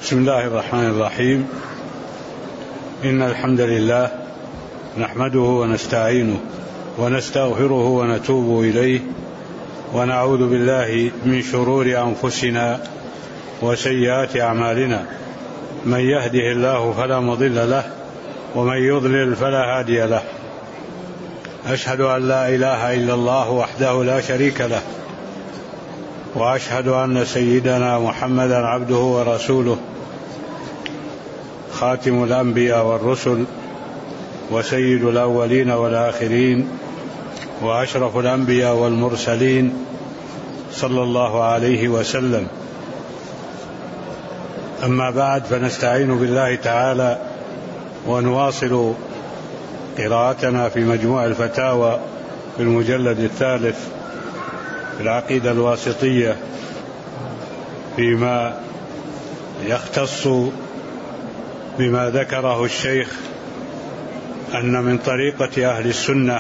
بسم الله الرحمن الرحيم. إن الحمد لله نحمده ونستعينه ونستغفره ونتوب إليه، ونعوذ بالله من شرور أنفسنا وسيئات أعمالنا. من يهده الله فلا مضل له، ومن يضلل فلا هادي له. أشهد أن لا إله إلا الله وحده لا شريك له، وأشهد أن سيدنا محمدا عبده ورسوله، خاتم الأنبياء والرسل، وسيد الأولين والآخرين، وأشرف الأنبياء والمرسلين، صلى الله عليه وسلم. أما بعد، فنستعين بالله تعالى ونواصل قراءتنا في مجموع الفتاوى في المجلد الثالث في العقيدة الواسطية، فيما يختص بما ذكره الشيخ أن من طريقة أهل السنة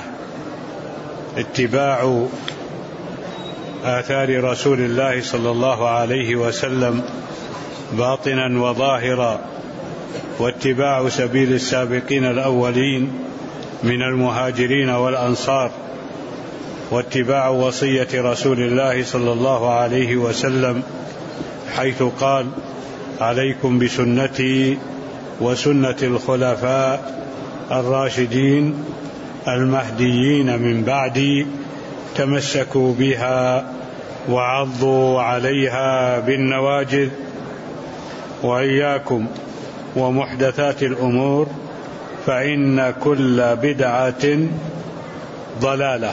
اتباع آثار رسول الله صلى الله عليه وسلم باطنا وظاهرا، واتباع سبيل السابقين الأولين من المهاجرين والأنصار، واتباع وصية رسول الله صلى الله عليه وسلم حيث قال: عليكم بسنتي وسنة الخلفاء الراشدين المهديين من بعدي، تمسكوا بها وعضوا عليها بالنواجذ، وإياكم ومحدثات الأمور، فإن كل بدعة ضلالة.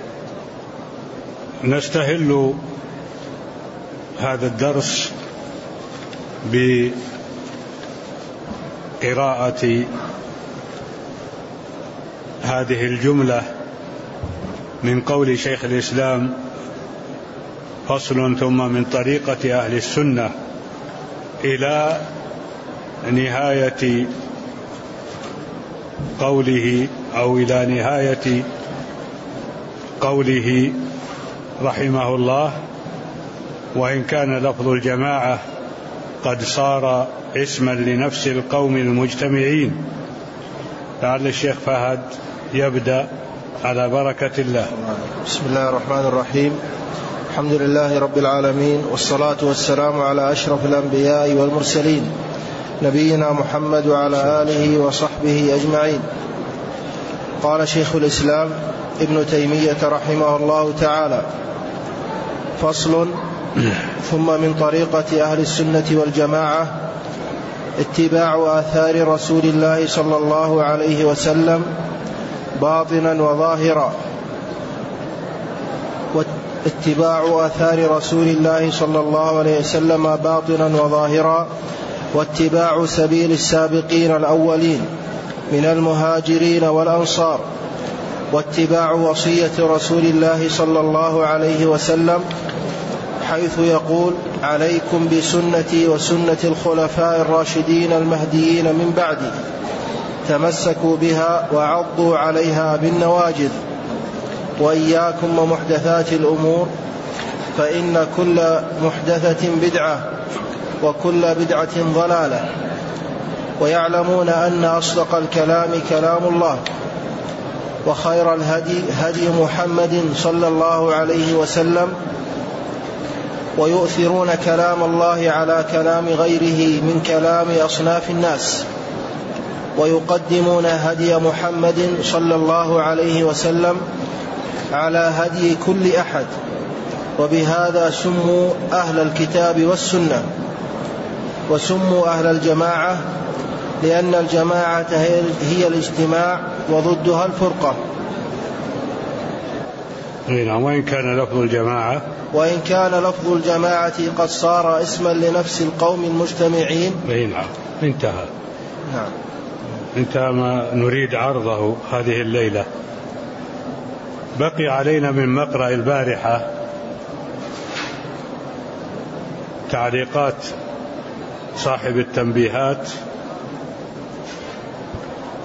نستهل هذا الدرس بقراءة هذه الجملة من قول شيخ الإسلام: فصل ثم من طريقة أهل السنة، إلى نهاية قوله أو إلى نهاية قوله رحمه الله: وإن كان لفظ الجماعة قد صار اسما لنفس القوم المجتمعين. لعل الشيخ فهد يبدأ على بركة الله. بسم الله الرحمن الرحيم. الحمد لله رب العالمين، والصلاة والسلام على أشرف الأنبياء والمرسلين، نبينا محمد وعلى آله وصحبه أجمعين. قال شيخ الإسلام ابن تيمية رحمه الله تعالى: فصل. ثم من طريقة أهل السنة والجماعة اتباع آثار رسول الله صلى الله عليه وسلم باطنا وظاهرا. اتباع آثار رسول الله صلى الله عليه وسلم باطنا وظاهرا، واتباع سبيل السابقين الأولين من المهاجرين والأنصار، واتباع وصية رسول الله صلى الله عليه وسلم حيث يقول: عليكم بسنتي وسنة الخلفاء الراشدين المهديين من بعدي، تمسكوا بها وعضوا عليها بالنواجذ، وإياكم ومحدثات الأمور، فإن كل محدثة بدعة وكل بدعة ضلالة. ويعلمون أن أصدق الكلام كلام الله، وخير الهدي هدي محمد صلى الله عليه وسلم، ويؤثرون كلام الله على كلام غيره من كلام أصناف الناس، ويقدمون هدي محمد صلى الله عليه وسلم على هدي كل أحد. وبهذا سموا أهل الكتاب والسنة، وسموا أهل الجماعة، لأن الجماعة هي الاجتماع وضدها الفرقة. وإن كان لفظ الجماعة قد صار اسما لنفس القوم المجتمعين. انتهى ما نريد عرضه هذه الليلة. بقي علينا من مقرأ البارحة تعليقات صاحب التنبيهات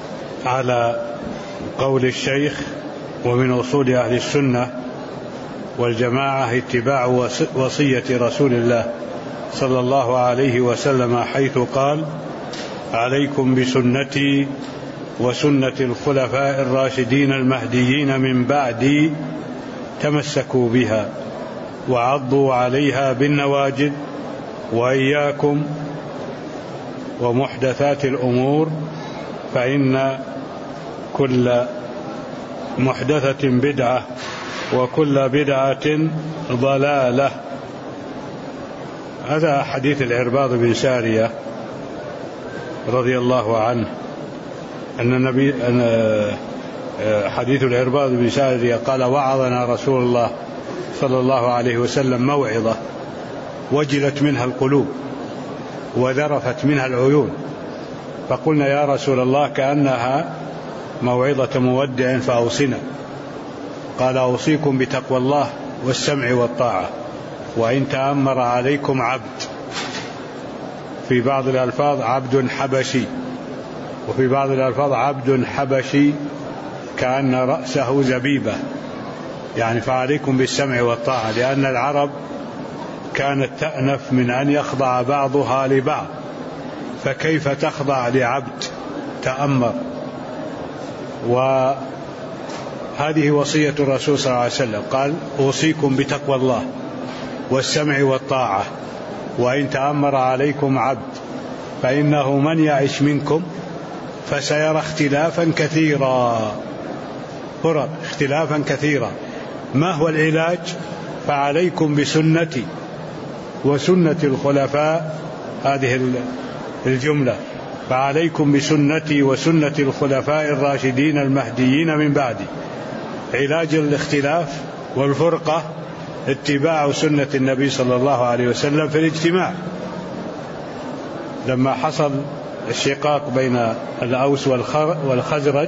على قول الشيخ: ومن أصول أهل السنة والجماعة اتباع وصية رسول الله صلى الله عليه وسلم، حيث قال: عليكم بسنتي وسنة الخلفاء الراشدين المهديين من بعدي تمسكوا بها وعضوا عليها بالنواجذ، وإياكم ومحدثات الأمور فإن كل محدثة بدعة وكل بدعة ضلالة. هذا حديث العرباض بن سارية رضي الله عنه، حديث العرباض بن سارية قال: وعظنا رسول الله صلى الله عليه وسلم موعظة وجلت منها القلوب وذرفت منها العيون، فقلنا: يا رسول الله كأنها موعظة مودع فأوصنا. قال: أوصيكم بتقوى الله والسمع والطاعة، وإن تأمر عليكم عبد، في بعض الألفاظ عبد حبشي، وفي بعض الألفاظ عبد حبشي كأن رأسه زبيبة، يعني فعليكم بالسمع والطاعة، لأن العرب كانت تأنف من أن يخضع بعضها لبعض، فكيف تخضع لعبد تأمر؟ وهذه وصية الرسول صلى الله عليه وسلم، قال: أوصيكم بتقوى الله والسمع والطاعة، وإن تأمر عليكم عبد، فإنه من يعش منكم فسيرى اختلافا كثيرا، اختلافا كثيرا. ما هو العلاج؟ فعليكم بسنتي وسنة الخلفاء، هذه الجملة: فعليكم بسنتي وسنة الخلفاء الراشدين المهديين من بعدي. علاج الاختلاف والفرقة اتباع سنة النبي صلى الله عليه وسلم في الاجتماع. لما حصل الشقاق بين الأوس والخزرج،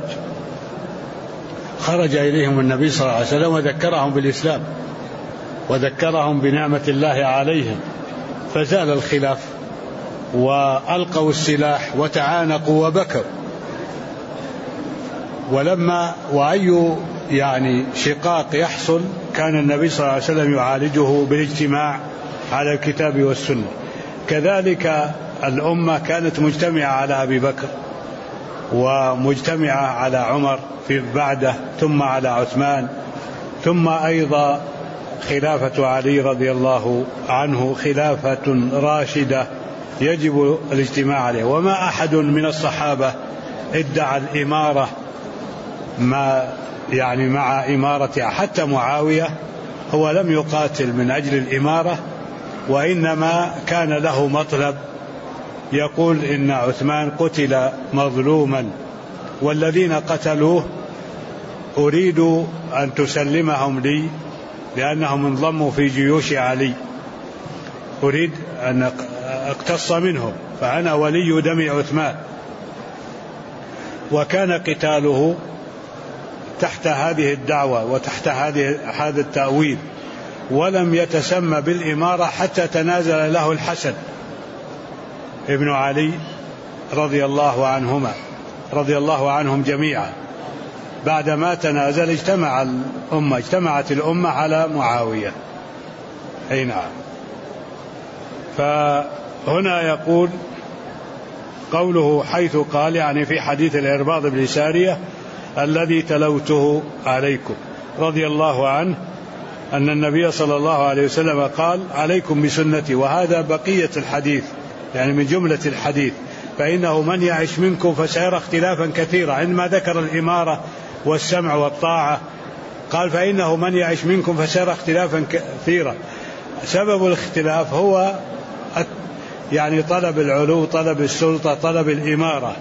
خرج إليهم النبي صلى الله عليه وسلم وذكرهم بالإسلام وذكرهم بنعمة الله عليهم، فزال الخلاف وألقوا السلاح وتعانقوا وبكوا. وأي شقاق يحصل كان النبي صلى الله عليه وسلم يعالجه بالاجتماع على الكتاب والسنة. كذلك الأمة كانت مجتمعة على أبي بكر، ومجتمعة على عمر في بعده، ثم على عثمان، ثم أيضا خلافة علي رضي الله عنه خلافة راشدة يجب الاجتماع عليه. وما أحد من الصحابة ادعى الإمارة مع إمارة، حتى معاوية هو لم يقاتل من أجل الإمارة، وإنما كان له مطلب، يقول: إن عثمان قتل مظلوما، والذين قتلوه أريد أن تسلمهم لي لأنهم انضموا في جيوش علي، أريد أن أقتص منهم، فأنا ولي دم عثمان. وكان قتاله تحت هذه الدعوة وتحت هذا التأويل، ولم يتسمى بالإمارة حتى تنازل له الحسن ابن علي رضي الله عنهم جميعا. بعدما تنازل اجتمعت الأمة على معاوية. أي نعم. فهنا يقول قوله حيث قال، في حديث العرباض بن سارية الذي تلوته عليكم رضي الله عنه، أن النبي صلى الله عليه وسلم قال: عليكم بسنتي. وهذا بقية الحديث، من جملة الحديث: فإنه من يعش منكم فسيرى اختلافا كثيرا. عندما ذكر الإمارة والسمع والطاعة قال: فإنه من يعش منكم فسيرى اختلافا كثيرا. سبب الاختلاف هو طلب العلو، طلب السلطة، طلب الإمارة.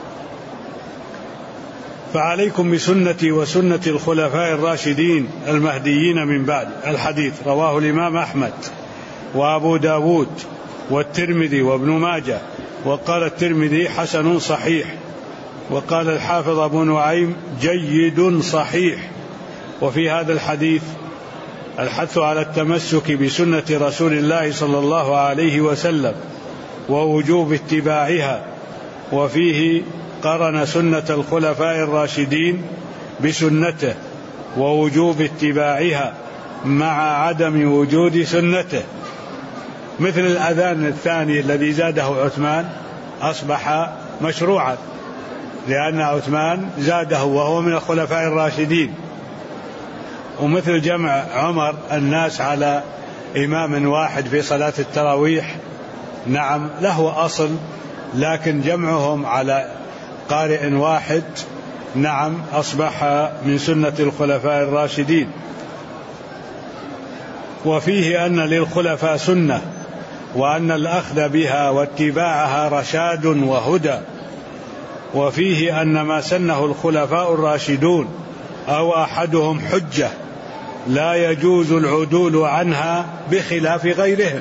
فعليكم بسنتي وسنة الخلفاء الراشدين المهديين من بعد. الحديث رواه الإمام أحمد وأبو داود والترمذي وابن ماجه، وقال الترمذي: حسن صحيح. وقال الحافظ أبو نعيم: جيد صحيح. وفي هذا الحديث الحث على التمسك بسنة رسول الله صلى الله عليه وسلم ووجوب اتباعها، وفيه قرن سنة الخلفاء الراشدين بسنته ووجوب اتباعها، مع عدم وجود سنته، مثل الأذان الثاني الذي زاده عثمان أصبح مشروعا لأن عثمان زاده وهو من الخلفاء الراشدين، ومثل جمع عمر الناس على إمام واحد في صلاة التراويح، نعم له أصل، لكن جمعهم على قارئ واحد نعم أصبح من سنة الخلفاء الراشدين. وفيه أن للخلفاء سنة، وأن الأخذ بها واتباعها رشاد وهدى. وفيه أن ما سنه الخلفاء الراشدون أو أحدهم حجة لا يجوز العدول عنها بخلاف غيرهم.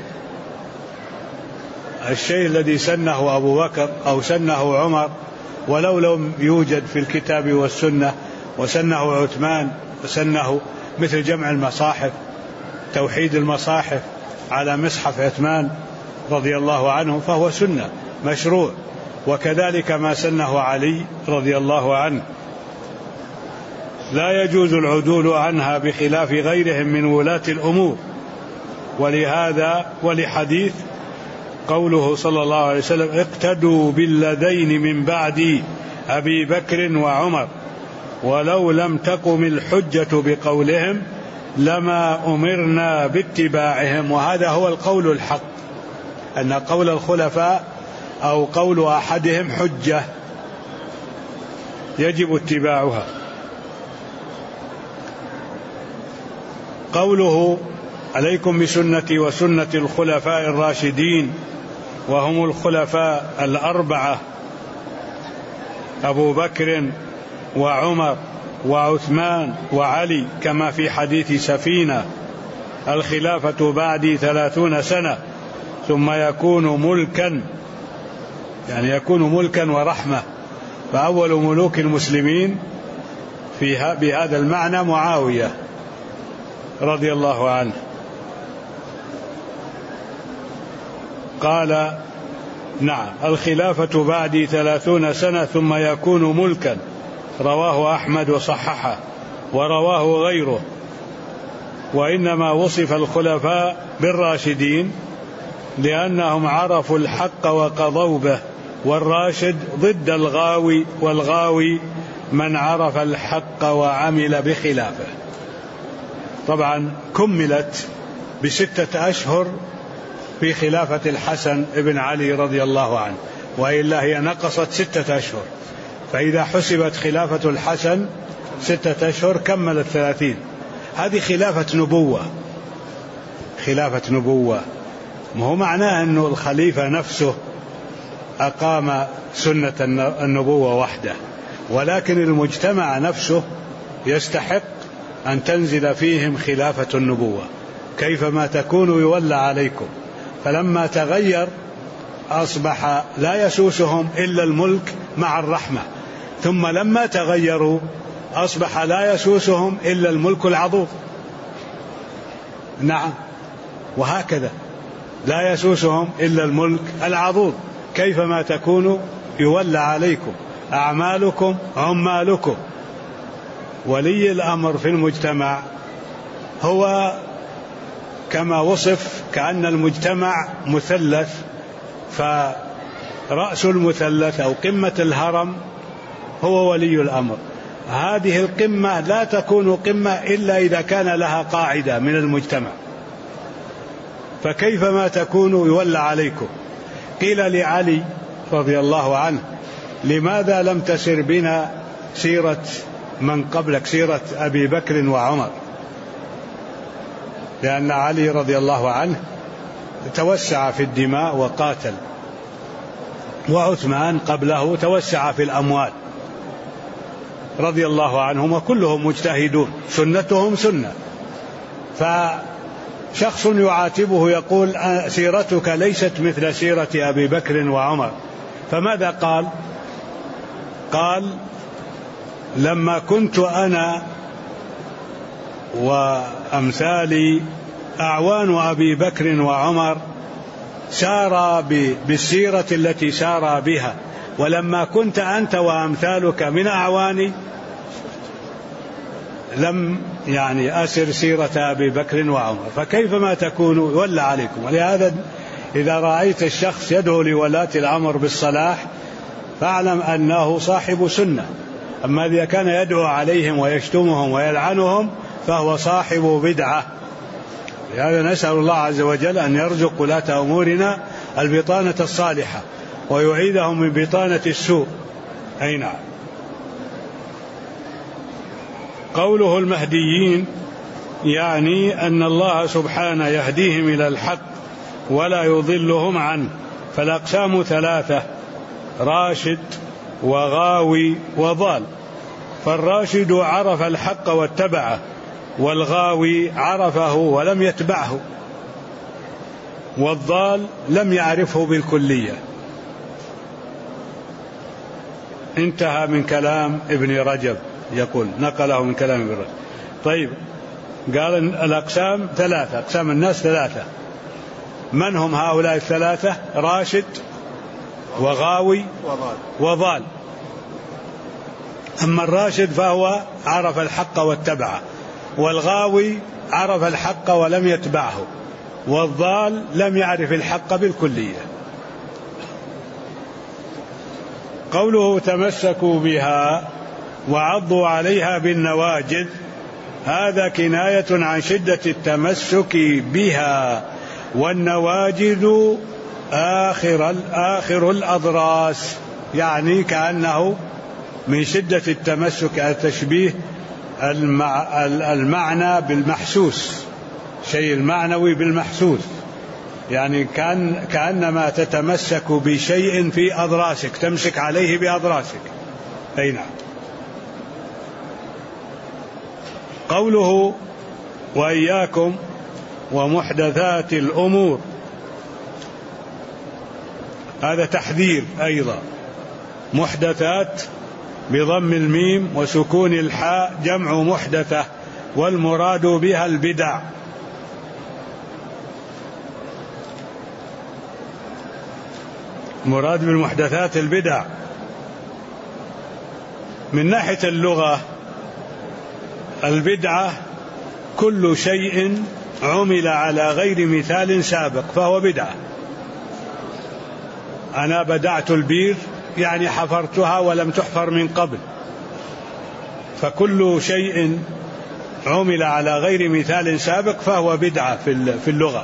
الشيء الذي سنه أبو بكر أو سنه عمر ولو لم يوجد في الكتاب والسنة، وسنه عثمان وسنه مثل جمع المصاحف، توحيد المصاحف على مصحف عثمان رضي الله عنه، فهو سنة مشروع. وكذلك ما سنه علي رضي الله عنه لا يجوز العدول عنها بخلاف غيرهم من ولاة الأمور. ولهذا ولحديث قوله صلى الله عليه وسلم اقتدوا بالذين من بعد أبي بكر وعمر ولو لم تقم الحجة بقولهم لما أمرنا باتباعهم. وهذا هو القول الحق، أن قول الخلفاء أو قول أحدهم حجة يجب اتباعها. قوله عليكم بسنتي وسنة الخلفاء الراشدين، وهم الخلفاء الأربعة أبو بكر وعمر وعثمان وعلي، كما في حديث سفينة الخلافة بعدي 30 سنة ثم يكون ملكا، يعني يكون ملكا ورحمة. فأول ملوك المسلمين بهذا المعنى معاوية رضي الله عنه. قال نعم الخلافة بعدي 30 سنة ثم يكون ملكا، رواه أحمد وصححه ورواه غيره. وإنما وصف الخلفاء بالراشدين لأنهم عرفوا الحق وقضوا به، والراشد ضد الغاوي، والغاوي من عرف الحق وعمل بخلافه. طبعا كملت ب6 أشهر في خلافة الحسن بن علي رضي الله عنه، وإلا هي نقصت 6 أشهر. فإذا حسبت خلافة الحسن 6 أشهر كملت 30. هذه خلافة نبوة، خلافة نبوة، ما هو معناه أن الخليفة نفسه أقام سنة النبوة وحده، ولكن المجتمع نفسه يستحق أن تنزل فيهم خلافة النبوة. كيفما تكونوا يولى عليكم. فلما تغير أصبح لا يسوسهم إلا الملك مع الرحمة، ثم لما تغيروا أصبح لا يسوسهم إلا الملك العضوض. نعم، وهكذا لا يسوسهم إلا الملك العضوض. كيفما تكونوا يولى عليكم، أعمالكم عمالكم. ولي الأمر في المجتمع هو كما وصف كأن المجتمع مثلث، فرأس المثلث أو قمة الهرم هو ولي الأمر. هذه القمة لا تكون قمة إلا إذا كان لها قاعدة من المجتمع. فكيفما تكونوا يولى عليكم. قيل لعلي رضي الله عنه لماذا لم تسر بنا سيرة من قبلك، سيرة أبي بكر وعمر؟ لأن علي رضي الله عنه توسع في الدماء وقاتل، وعثمان قبله توسع في الأموال رضي الله عنهم، وكلهم مجتهدون، سنتهم سنة. فشخص يعاتبه يقول سيرتك ليست مثل سيرة أبي بكر وعمر. فماذا قال؟ قال لما كنت أنا وأمثالي أعوان أبي بكر وعمر سار بالسيرة التي سار بها، ولما كنت أنت وأمثالك من أعواني لم يعني أسر سيرة أبي بكر وعمر، فكيف ما تكون ولا عليكم. ولهذا إذا رأيت الشخص يدعو لولاة الأمر بالصلاح فاعلم أنه صاحب سنة. أما إذا كان يدعو عليهم ويشتمهم ويلعنهم فهو صاحب بدعة. لهذا نسأل الله عز وجل أن يرزق ولاة أمورنا البطانة الصالحة ويعيدهم من بطانة السوء. أي نعم. قوله المهديين يعني أن الله سبحانه يهديهم إلى الحق ولا يضلهم عنه. فالأقسام ثلاثة: راشد وغاوي وضال. فالراشد عرف الحق واتبعه، والغاوي عرفه ولم يتبعه، والضال لم يعرفه بالكلية. انتهى من كلام ابن رجب، يقول نقله من كلام ابن رجب. طيب، قال الأقسام ثلاثة، أقسام الناس ثلاثة. من هم هؤلاء الثلاثة؟ راشد وغاوي وضال. أما الراشد فهو عرف الحق واتبعه، والغاوي عرف الحق ولم يتبعه، والضال لم يعرف الحق بالكلية. قوله تمسكوا بها وعضوا عليها بالنواجذ، هذا كناية عن شدة التمسك بها، والنواجذ آخر الأضراس، يعني كأنه من شدة التمسك، التشبيه المعنى بالمحسوس، شيء المعنوي بالمحسوس، يعني كأنما تتمسك بشيء في أضراسك، تمسك عليه بأضراسك. أي نعم. قوله وإياكم ومحدثات الأمور، هذا تحذير أيضا. محدثات بضم الميم وسكون الحاء جمع محدثة، والمراد بها البدع. مراد بالمحدثات البدع. من ناحية اللغة، البدعة كل شيء عمل على غير مثال سابق فهو بدعة. أنا بدعت البير يعني حفرتها ولم تحفر من قبل، فكل شيء عمل على غير مثال سابق فهو بدعة في اللغة.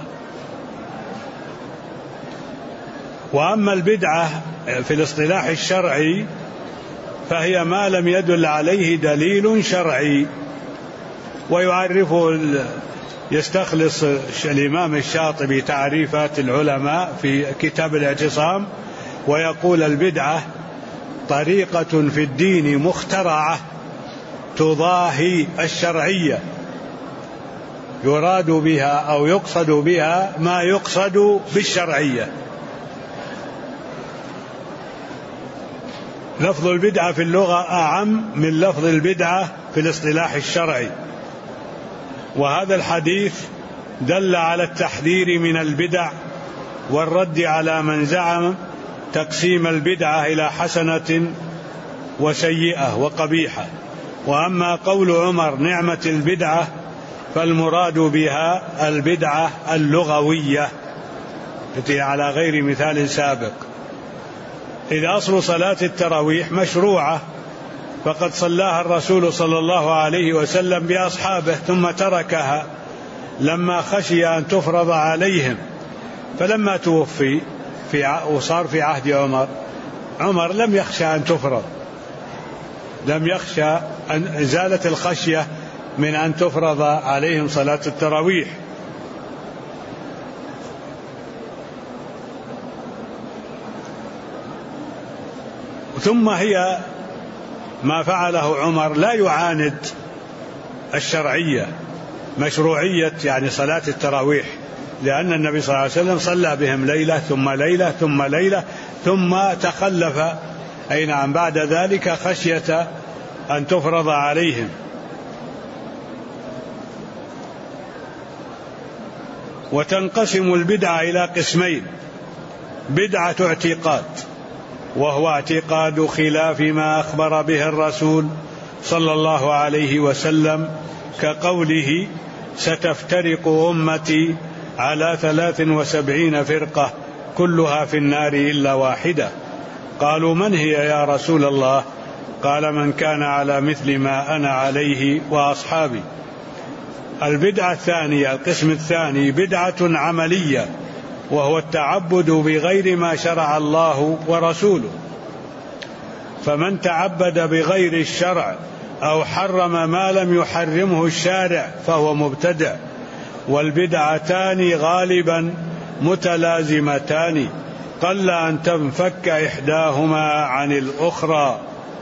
وأما البدعة في الاصطلاح الشرعي فهي ما لم يدل عليه دليل شرعي. ويعرفه يستخلص الإمام الشاطبي تعريفات العلماء في كتاب الاعتصام، ويقول البدعة طريقة في الدين مخترعة تضاهي الشرعية، يراد بها أو يقصد بها ما يقصد بالشرعية. لفظ البدعة في اللغة أعم من لفظ البدعة في الاصطلاح الشرعي. وهذا الحديث دل على التحذير من البدع والرد على من زعم تقسيم البدعة إلى حسنة وسيئة وقبيحة. وأما قول عمر نعمة البدعة فالمراد بها البدعة اللغوية التي على غير مثال سابق. إذ أصل صلاة التراويح مشروعة، فقد صلاها الرسول صلى الله عليه وسلم بأصحابه ثم تركها لما خشي أن تفرض عليهم، فلما توفي وصار في عهد عمر لم يخشى أن تفرض، لم يخشى أن إزالة الخشية من أن تفرض عليهم صلاة التراويح. ثم هي ما فعله عمر لا يعاند الشرعية، مشروعية يعني صلاة التراويح، لأن النبي صلى الله عليه وسلم صلى بهم ليلة ثم ليلة ثم ليلة ثم تخلف أي نعم بعد ذلك خشية أن تفرض عليهم. وتنقسم البدعة إلى قسمين: بدعة اعتقاد، وهو اعتقاد خلاف ما أخبر به الرسول صلى الله عليه وسلم كقوله: ستفترق أمتي على 73 فرقة كلها في النار إلا واحدة. قالوا: من هي يا رسول الله؟ قال: من كان على مثل ما أنا عليه وأصحابي. البدعة الثانية، القسم الثاني، بدعة عملية، وهو التعبد بغير ما شرع الله ورسوله. فمن تعبد بغير الشرع أو حرم ما لم يحرمه الشارع فهو مبتدع. والبدعتان غالبا متلازمتان، قل أن تنفك إحداهما عن الأخرى.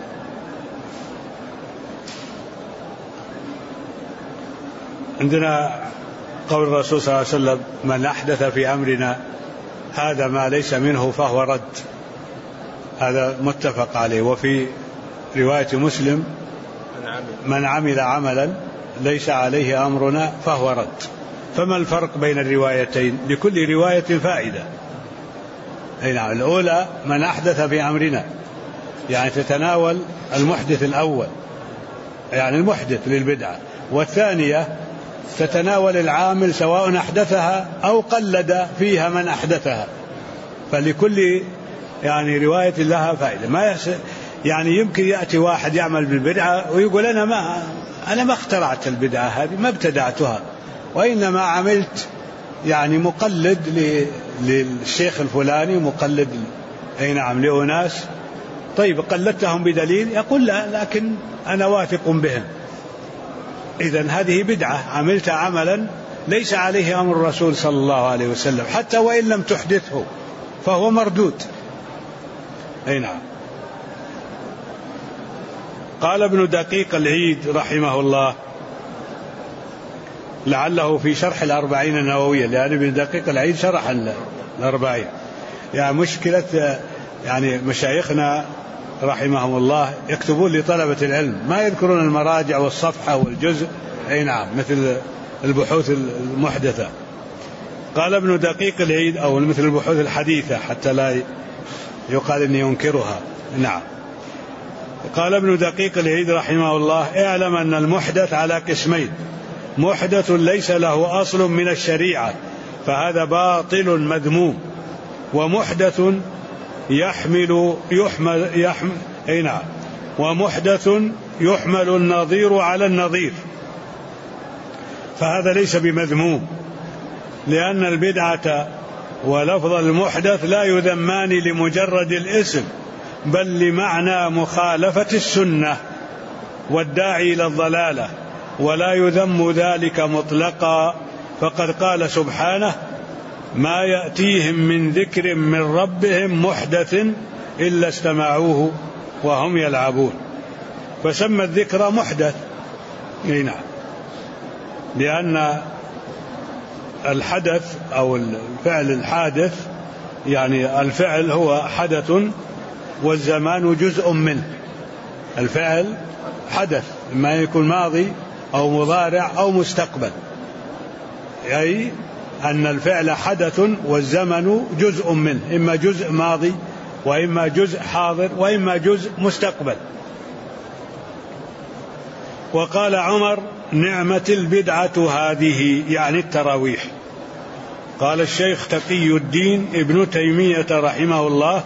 عندنا قول الرسول صلى الله عليه وسلم: من أحدث في أمرنا هذا ما ليس منه فهو رد. هذا متفق عليه. وفي رواية مسلم: من عمل عملا ليس عليه أمرنا فهو رد. فما الفرق بين الروايتين؟ لكل رواية فائدة. نعم، الأولى من أحدث في أمرنا، يعني تتناول المحدث الأول، يعني المحدث للبدعة. والثانية تتناول العامل سواء أحدثها أو قلد فيها من أحدثها. فلكل يعني رواية لها فائدة. ما يعني يمكن يأتي واحد يعمل بالبدعة ويقول: أنا ما اخترعت البدعة هذه، ما ابتدعتها، وإنما عملت يعني مقلد للشيخ الفلاني، مقلد نعم لأناس. طيب قلدتهم بدليل؟ يقول: لا، لكن أنا واثق بهم. إذن هذه بدعة، عملت عملا ليس عليه أمر الرسول صلى الله عليه وسلم، حتى وإن لم تحدثه فهو مردود. نعم. قال ابن دقيق العيد رحمه الله، لعله في شرح الأربعين النووية، لأن ابن دقيق العيد شرح الأربعين. يعني مشكلة يعني مشايخنا رحمهم الله يكتبون لطلبة العلم، ما يذكرون المراجع والصفحة والجزء. نعم، مثل البحوث المحدثة. قال ابن دقيق العيد، أو مثل البحوث الحديثة حتى لا يقال إني ينكرها. نعم. قال ابن دقيق العيد رحمه الله: اعلم أن المحدث على قسمين: محدث ليس له أصل من الشريعة فهذا باطل مذموم، ومحدث ومحدث يحمل النظير على النظير فهذا ليس بمذموم، لأن البدعة ولفظ المحدث لا يذمان لمجرد الاسم، بل لمعنى مخالفة السنة والداعي إلى الضلالة، ولا يذم ذلك مطلقا. فقد قال سبحانه: ما يأتيهم من ذكر من ربهم محدث إلا استمعوه وهم يلعبون. فسمى الذكر محدث. نعم، لأن الحدث أو الفعل الحادث، يعني الفعل هو حدث والزمان جزء منه. الفعل حدث، إما يكون ماضي أو مضارع أو مستقبل، أي أن الفعل حدث والزمن جزء منه، إما جزء ماضي وإما جزء حاضر وإما جزء مستقبل. وقال عمر: نعمة البدعة هذه، يعني التراويح. قال الشيخ تقي الدين ابن تيمية رحمه الله: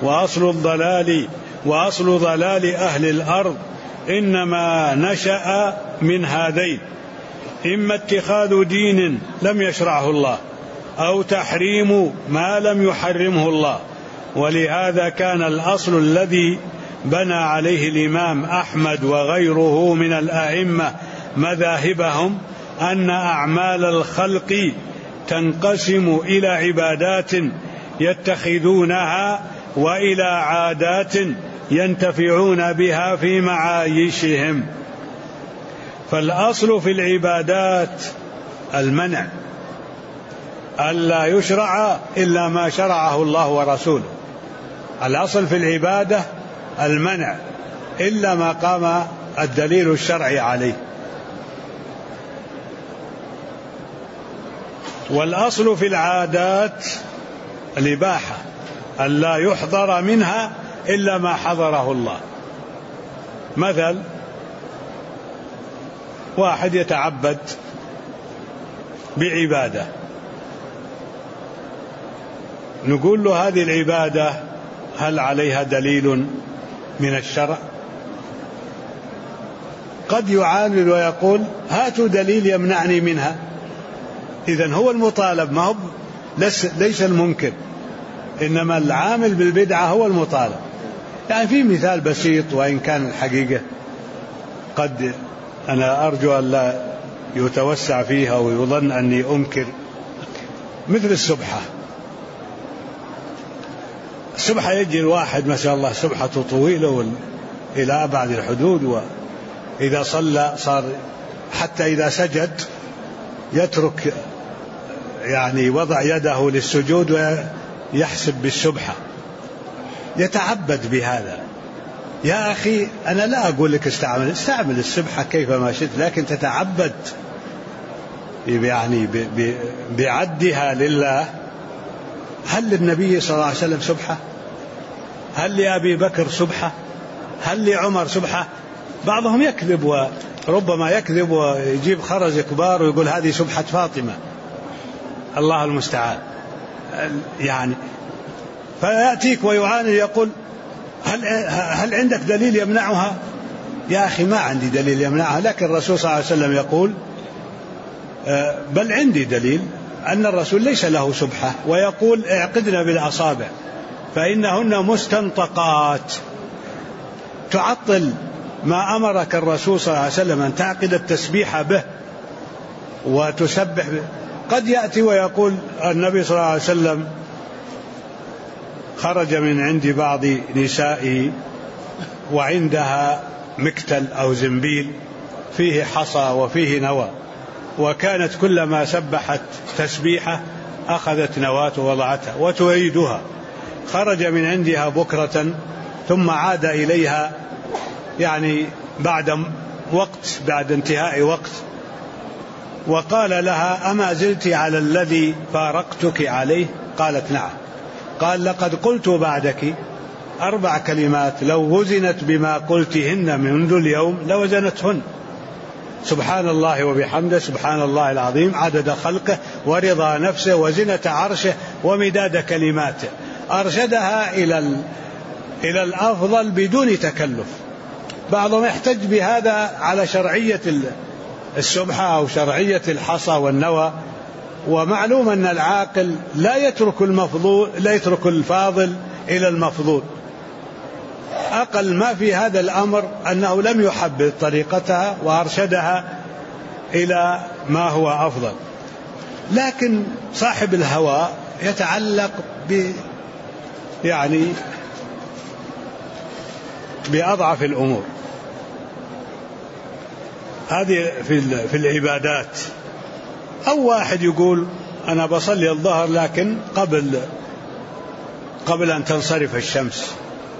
وأصل ضلال أهل الأرض إنما نشأ من هذين: إما اتخاذ دين لم يشرعه الله، أو تحريم ما لم يحرمه الله. ولهذا كان الأصل الذي بنى عليه الإمام أحمد وغيره من الأئمة مذاهبهم أن أعمال الخلق تنقسم إلى عبادات يتخذونها وإلى عادات ينتفعون بها في معايشهم. فالأصل في العبادات المنع، ألا يشرع إلا ما شرعه الله ورسوله. الأصل في العبادة المنع إلا ما قام الدليل الشرعي عليه. والأصل في العادات الإباحة، ألا يحضر منها إلا ما حضره الله. مثل: واحد يتعبد بعبادة، نقول له هذه العبادة هل عليها دليل من الشرع؟ قد يعاند ويقول هاتوا دليل يمنعني منها. إذن هو المطالب، ما هو ليس المنكر، إنما العامل بالبدعة هو المطالب. يعني في مثال بسيط وإن كان الحقيقة قد أنا أرجو أن لا يتوسع فيها ويظن أني أنكر، مثل السبحة. السبحة يجي الواحد ما شاء الله سبحته طويلة إلى أبعد الحدود، وإذا صلى صار حتى إذا سجد يترك يعني وضع يده للسجود ويحسب بالسبحة، يتعبد بهذا. يا أخي أنا لا أقول لك استعمل السبحة كيفما شئت، لكن تتعبد يعني بعدها لله. هل للنبي صلى الله عليه وسلم سبحة؟ هل لأبي بكر سبحة؟ هل لعمر سبحة؟ بعضهم يكذب، وربما يكذب ويجيب خرز كبار ويقول هذه سبحة فاطمة، الله المستعان. يعني فيأتيك ويعاند يقول هل عندك دليل يمنعها؟ يا أخي ما عندي دليل يمنعها، لكن الرسول صلى الله عليه وسلم يقول بل عندي دليل أن الرسول ليس له سبحة، ويقول اعقدنا بالأصابع فإنهن مستنطقات، تعطل ما أمرك الرسول صلى الله عليه وسلم أن تعقد التسبيح به وتسبح به. قد يأتي ويقول النبي صلى الله عليه وسلم خرج من عند بعض نسائه وعندها مكتل أو زنبيل فيه حصى وفيه نوى، وكانت كلما سبحت تسبيحة أخذت نواة ووضعتها وتعيدها. خرج من عندها بكرة ثم عاد إليها يعني بعد وقت، بعد انتهاء وقت، وقال لها أما زلت على الذي فارقتك عليه؟ قالت نعم. قال لقد قلت بعدك 4 كلمات لو وزنت بما قلتهن منذ اليوم لوزنتهن: سبحان الله وبحمده، سبحان الله العظيم، عدد خلقه ورضا نفسه وزنة عرشه ومداد كلماته. أرشدها إلى الأفضل بدون تكلف. بعضهم يحتج بهذا على شرعية السبحة أو شرعية الحصى والنوى، ومعلوم أن العاقل لا يترك الفاضل إلى المفضول. أقل ما في هذا الأمر أنه لم يحبذ طريقتها وأرشدها إلى ما هو أفضل. لكن صاحب الهوى يتعلق يعني بأضعف الأمور. هذه في العبادات. أو واحد يقول أنا بصلي الظهر لكن قبل أن تنصرف الشمس،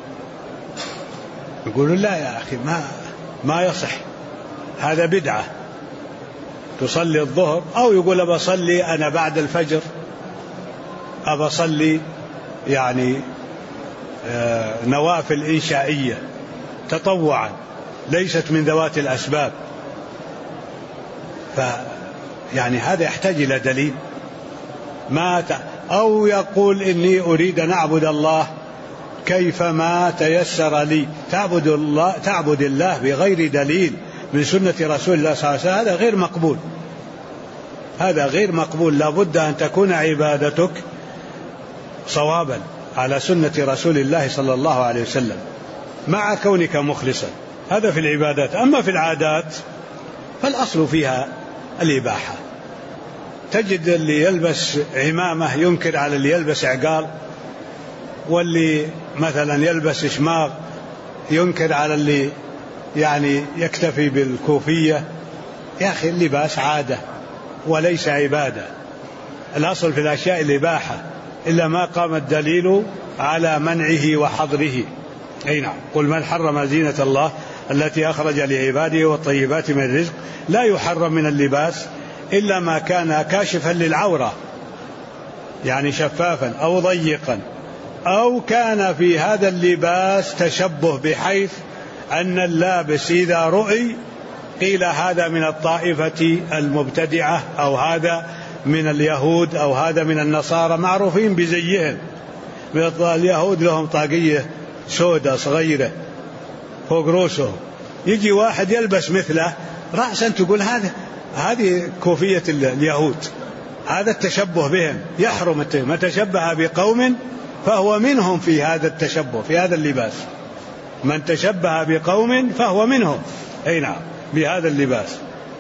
يقولون لا يا أخي ما يصح، هذا بدعة تصلي الظهر. أو يقول بصلي أنا بعد الفجر، أبصلي يعني نوافل إنشائية تطوعا ليست من ذوات الأسباب. يعني هذا يحتاج إلى دليل. أو يقول إني أريد أن أعبد الله كيفما تيسر لي. تعبد الله بغير دليل من سنة رسول الله صلى الله عليه وسلم، هذا غير مقبول. هذا غير مقبول. لا بد أن تكون عبادتك صوابا على سنة رسول الله صلى الله عليه وسلم مع كونك مخلصا. هذا في العبادات. أما في العادات فالأصل فيها الإباحة. تجد اللي يلبس عمامة ينكر على اللي يلبس عقال، واللي مثلا يلبس شماغ ينكر على اللي يعني يكتفي بالكوفية. يا أخي اللباس عادة وليس عبادة. الأصل في الأشياء الإباحة إلا ما قام الدليل على منعه وحظره. أي نعم. قل من حرم زينة الله التي أخرج لعباده والطيبات من الرزق. لا يحرم من اللباس إلا ما كان كاشفا للعورة، يعني شفافا أو ضيقا، أو كان في هذا اللباس تشبه بحيث أن اللابس إذا رؤي وقيل هذا من الطائفة المبتدعة، أو هذا من اليهود، أو هذا من النصارى، معروفين بزيهم. اليهود لهم طاقية سودة صغيرة فوق رؤوسهم، يجي واحد يلبس مثله رأسا تقول هذه كوفية اليهود، هذا التشبه بهم يحرم. من تشبه بقوم فهو منهم في هذا التشبه، في هذا اللباس. من تشبه بقوم فهو منهم، أي نعم، بهذا اللباس.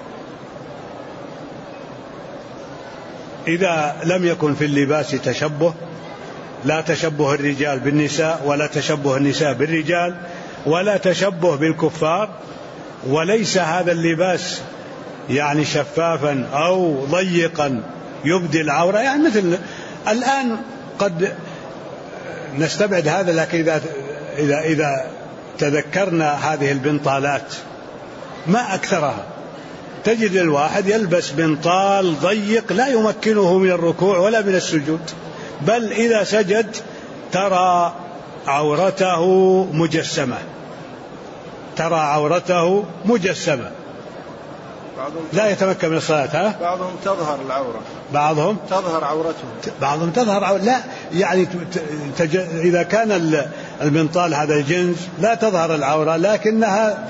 إذا لم يكن في اللباس تشبه، لا تشبه الرجال بالنساء، ولا تشبه النساء بالرجال، ولا تشبه بالكفار، وليس هذا اللباس يعني شفافا أو ضيقا يبدي العورة، يعني مثل الآن قد نستبعد هذا، لكن إذا تذكرنا هذه البنطالات ما أكثرها، تجد الواحد يلبس بنطال ضيق لا يمكنه من الركوع ولا من السجود، بل إذا سجد ترى عورته مجسمة، ترى عورته مجسمة، لا يتمكن من الصلاة. بعضهم تظهر العورة، بعضهم تظهر عورته، بعضهم تظهر لا يعني إذا كان البنطال هذا الجنس لا تظهر العورة لكنها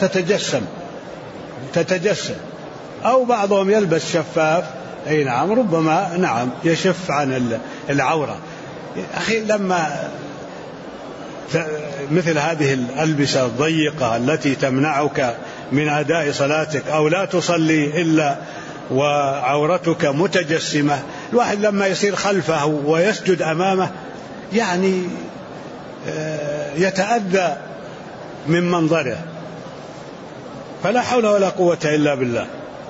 تتجسم، أو بعضهم يلبس شفاف، أي نعم، ربما نعم يشف عن العورة. أخي لما مثل هذه الألبسة الضيقة التي تمنعك من أداء صلاتك، أو لا تصلي إلا وعورتك متجسمة، الواحد لما يصير خلفه ويسجد أمامه يعني يتأذى من منظره، فلا حول ولا قوة إلا بالله.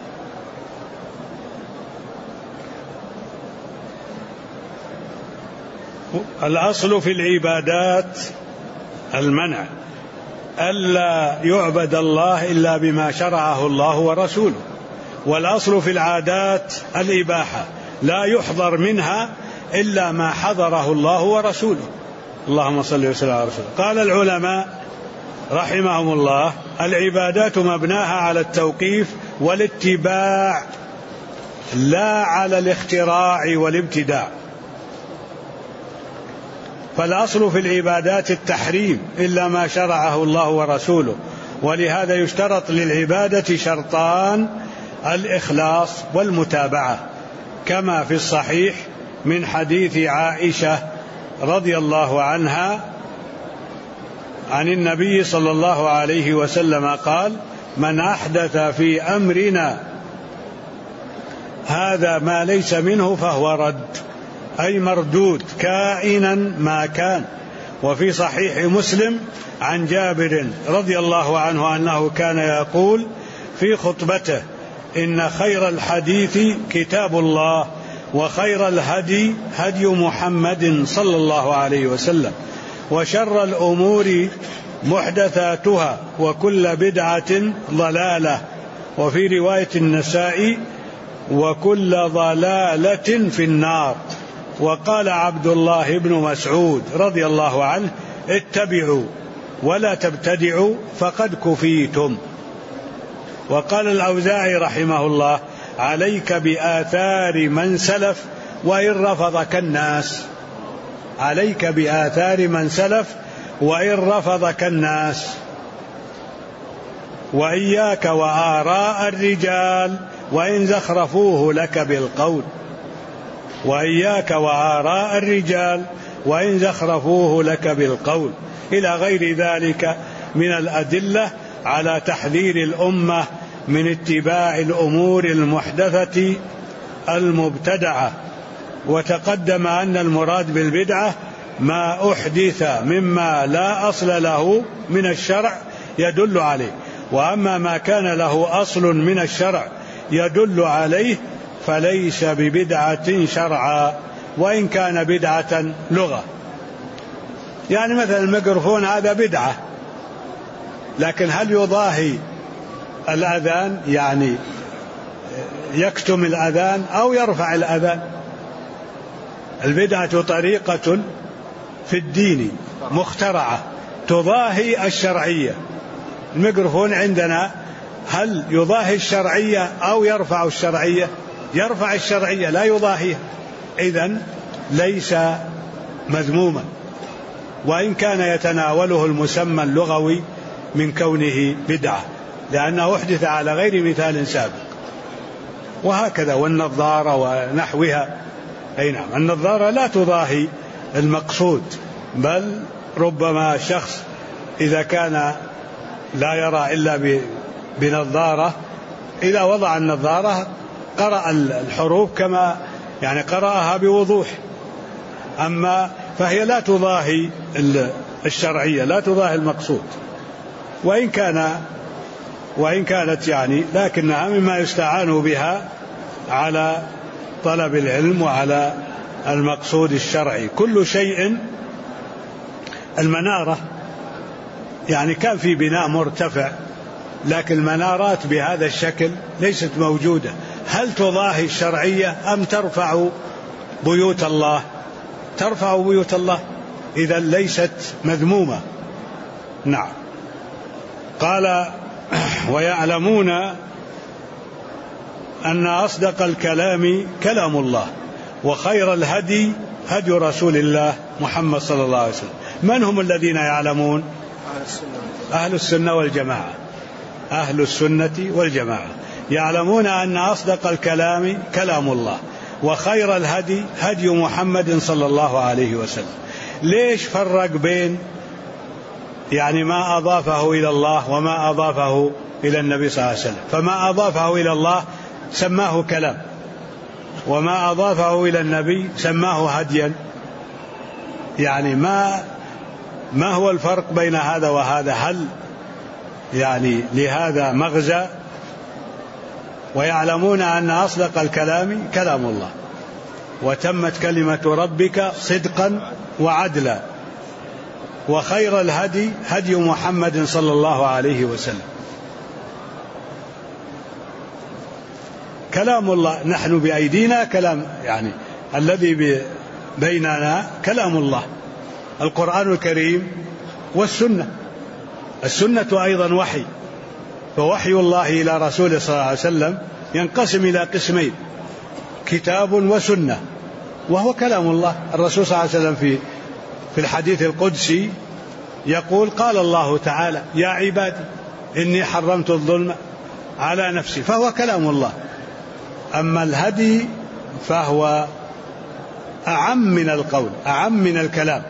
الأصل في العبادات المنع، ألا يعبد الله إلا بما شرعه الله ورسوله، والأصل في العادات الإباحة، لا يحضر منها إلا ما حضره الله ورسوله. اللهم صل وسلم على رسوله. قال العلماء رحمهم الله: العبادات مبناها على التوقيف والاتباع، لا على الاختراع والابتداع. فالأصل في العبادات التحريم إلا ما شرعه الله ورسوله، ولهذا يشترط للعبادة شرطان: الإخلاص والمتابعة، كما في الصحيح من حديث عائشة رضي الله عنها عن النبي صلى الله عليه وسلم قال: من أحدث في أمرنا هذا ما ليس منه فهو رد، أي مردود كائنا ما كان. وفي صحيح مسلم عن جابر رضي الله عنه أنه كان يقول في خطبته: إن خير الحديث كتاب الله، وخير الهدي هدي محمد صلى الله عليه وسلم، وشر الأمور محدثاتها، وكل بدعة ضلالة. وفي رواية النسائي: وكل ضلالة في النار. وقال عبد الله بن مسعود رضي الله عنه: اتبعوا ولا تبتدعوا فقد كفيتم. وقال الأوزاعي رحمه الله: عليك بآثار من سلف وإن رفضك الناس، عليك بآثار من سلف وإن رفضك الناس، وإياك وآراء الرجال وإن زخرفوه لك بالقول، وإياك وآراء الرجال وإن زخرفوه لك بالقول، إلى غير ذلك من الأدلة على تحذير الأمة من اتباع الأمور المحدثة المبتدعة. وتقدم أن المراد بالبدعة ما أحدث مما لا أصل له من الشرع يدل عليه، وأما ما كان له أصل من الشرع يدل عليه فليس ببدعة شرعا، وإن كان بدعة لغة. يعني مثلا الميكروفون هذا بدعة، لكن هل يضاهي الأذان؟ يعني يكتم الأذان أو يرفع الأذان. البدعة طريقة في الدين مخترعة تضاهي الشرعية. الميكروفون عندنا هل يضاهي الشرعية أو يرفع الشرعية؟ يرفع الشرعية لا يضاهيها، إذن ليس مذموما، وإن كان يتناوله المسمى اللغوي من كونه بدعة، لأنه أحدث على غير مثال سابق. وهكذا والنظارة ونحوها، أي نعم، النظارة لا تضاهي المقصود، بل ربما شخص إذا كان لا يرى إلا بنظارة، إذا وضع النظارة قرأ الحروف كما يعني قرأها بوضوح، أما فهي لا تضاهي الشرعية، لا تضاهي المقصود، وإن كانت يعني لكنها مما يستعان بها على طلب العلم وعلى المقصود الشرعي. كل شيء، المنارة يعني كان في بناء مرتفع، لكن المنارات بهذا الشكل ليست موجودة، هل تضاهي الشرعية أم ترفع بيوت الله؟ ترفع بيوت الله، إذا ليست مذمومة. نعم. قال ويعلمون أن أصدق الكلام كلام الله وخير الهدي هدي رسول الله محمد صلى الله عليه وسلم. من هم الذين يعلمون؟ أهل السنة والجماعة. أهل السنة والجماعة يعلمون أن أصدق الكلام كلام الله وخير الهدي هدي محمد صلى الله عليه وسلم. ليش فرق بين يعني ما أضافه إلى الله وما أضافه إلى النبي صلى الله عليه وسلم؟ فما أضافه إلى الله سماه كلام، وما أضافه إلى النبي سماه هديا. يعني ما هو الفرق بين هذا وهذا؟ هل يعني لهذا مغزى؟ ويعلمون أن أصدق الكلام كلام الله وتمت كلمة ربك صدقا وعدلا وخير الهدي هدي محمد صلى الله عليه وسلم. كلام الله نحن بأيدينا كلام، يعني الذي بيننا كلام الله، القرآن الكريم والسنة. السنة أيضا وحي، فوحي الله إلى رسوله صلى الله عليه وسلم ينقسم إلى قسمين: كتاب وسنة، وهو كلام الله. الرسول صلى الله عليه وسلم في الحديث القدسي يقول: قال الله تعالى: يا عبادي إني حرمت الظلم على نفسي، فهو كلام الله. أما الهدي فهو أعم من القول، أعم من الكلام.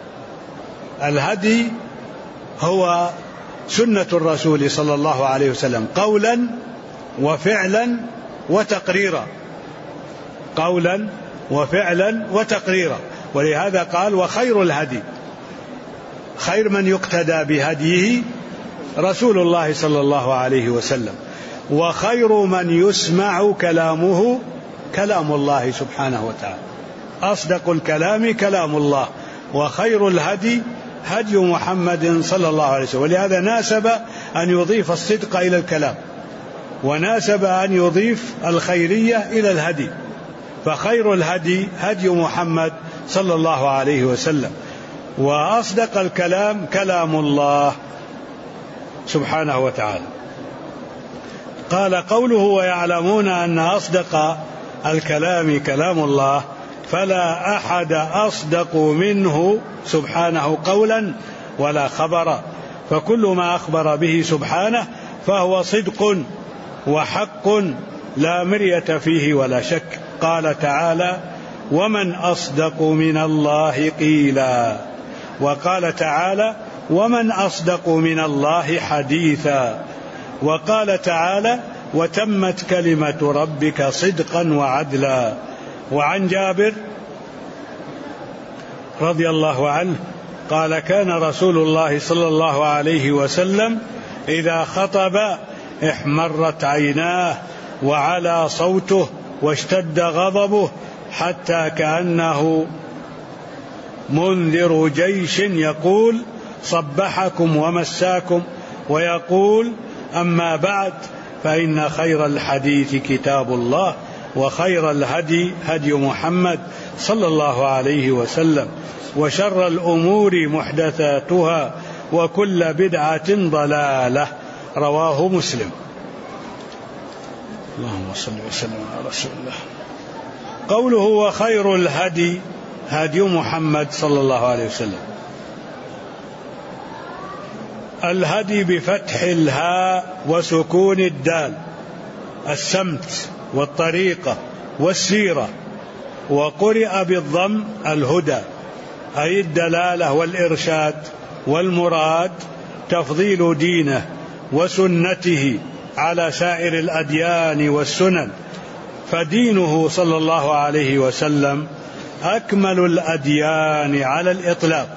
الهدي هو سنة الرسول صلى الله عليه وسلم قولا وفعلا وتقريرا، قولا وفعلا وتقريرا. ولهذا قال: وخير الهدي، خير من يقتدى بهديه رسول الله صلى الله عليه وسلم، وخير من يسمع كلامه كلام الله سبحانه وتعالى. أصدق الكلام كلام الله وخير الهدي هدي محمد صلى الله عليه وسلم. ولهذا ناسب أن يضيف الصدق إلى الكلام، وناسب أن يضيف الخيرية إلى الهدي، فخير الهدي هدي محمد صلى الله عليه وسلم، وأصدق الكلام كلام الله سبحانه وتعالى. قال: قوله ويعلمون أن أصدق الكلام كلام الله، فلا أحد أصدق منه سبحانه قولا ولا خبرا، فكل ما أخبر به سبحانه فهو صدق وحق لا مرية فيه ولا شك. قال تعالى: ومن أصدق من الله قيلا. وقال تعالى: ومن أصدق من الله حديثا. وقال تعالى: وتمت كلمة ربك صدقا وعدلا. وعن جابر رضي الله عنه قال: كان رسول الله صلى الله عليه وسلم إذا خطب احمرت عيناه وعلى صوته واشتد غضبه حتى كأنه منذر جيش يقول: صبحكم ومساكم، ويقول: أما بعد فإن خير الحديث كتاب الله وخير الهدي هدي محمد صلى الله عليه وسلم، وشر الأمور محدثاتها وكل بدعة ضلالة. رواه مسلم. اللهم صل وسلم على رسول الله. قوله وخير الهدي هدي محمد صلى الله عليه وسلم. الهدي بفتح الهاء وسكون الدال، السمت والطريقة والسيرة، وقرئ بالضم الهدى، أي الدلالة والإرشاد، والمراد تفضيل دينه وسنته على سائر الأديان والسنن، فدينه صلى الله عليه وسلم أكمل الأديان على الإطلاق،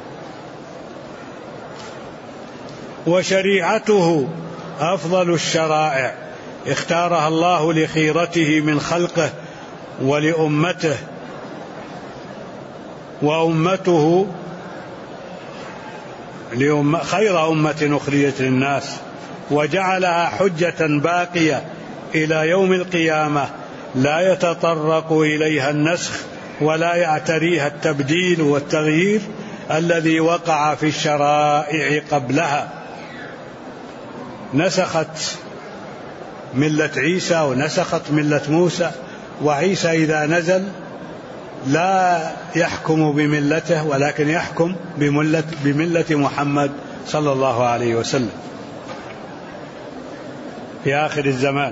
وشريعته أفضل الشرائع اختارها الله لخيرته من خلقه ولأمته، وأمته خير أمة أخرجت للناس، وجعلها حجة باقية إلى يوم القيامة لا يتطرق إليها النسخ ولا يعتريها التبديل والتغيير الذي وقع في الشرائع قبلها. نسخت ملة عيسى ونسخت ملة موسى، وعيسى إذا نزل لا يحكم بملته ولكن يحكم بملة محمد صلى الله عليه وسلم في آخر الزمان.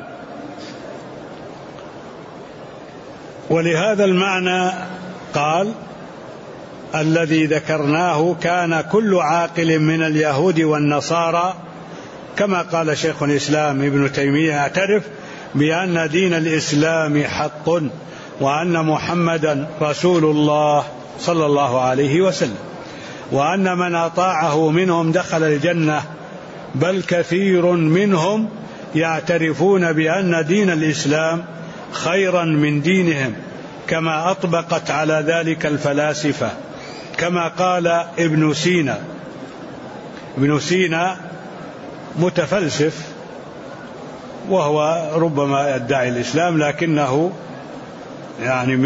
ولهذا المعنى قال الذي ذكرناه كان كل عاقل من اليهود والنصارى، كما قال شيخ الإسلام ابن تيمية، اعترف بأن دين الإسلام حق وأن محمدا رسول الله صلى الله عليه وسلم، وأن من أطاعه منهم دخل الجنة، بل كثير منهم يعترفون بأن دين الإسلام خيرا من دينهم، كما أطبقت على ذلك الفلاسفة، كما قال ابن سينا. ابن سينا متفلسف وهو ربما يدعي الإسلام لكنه يعني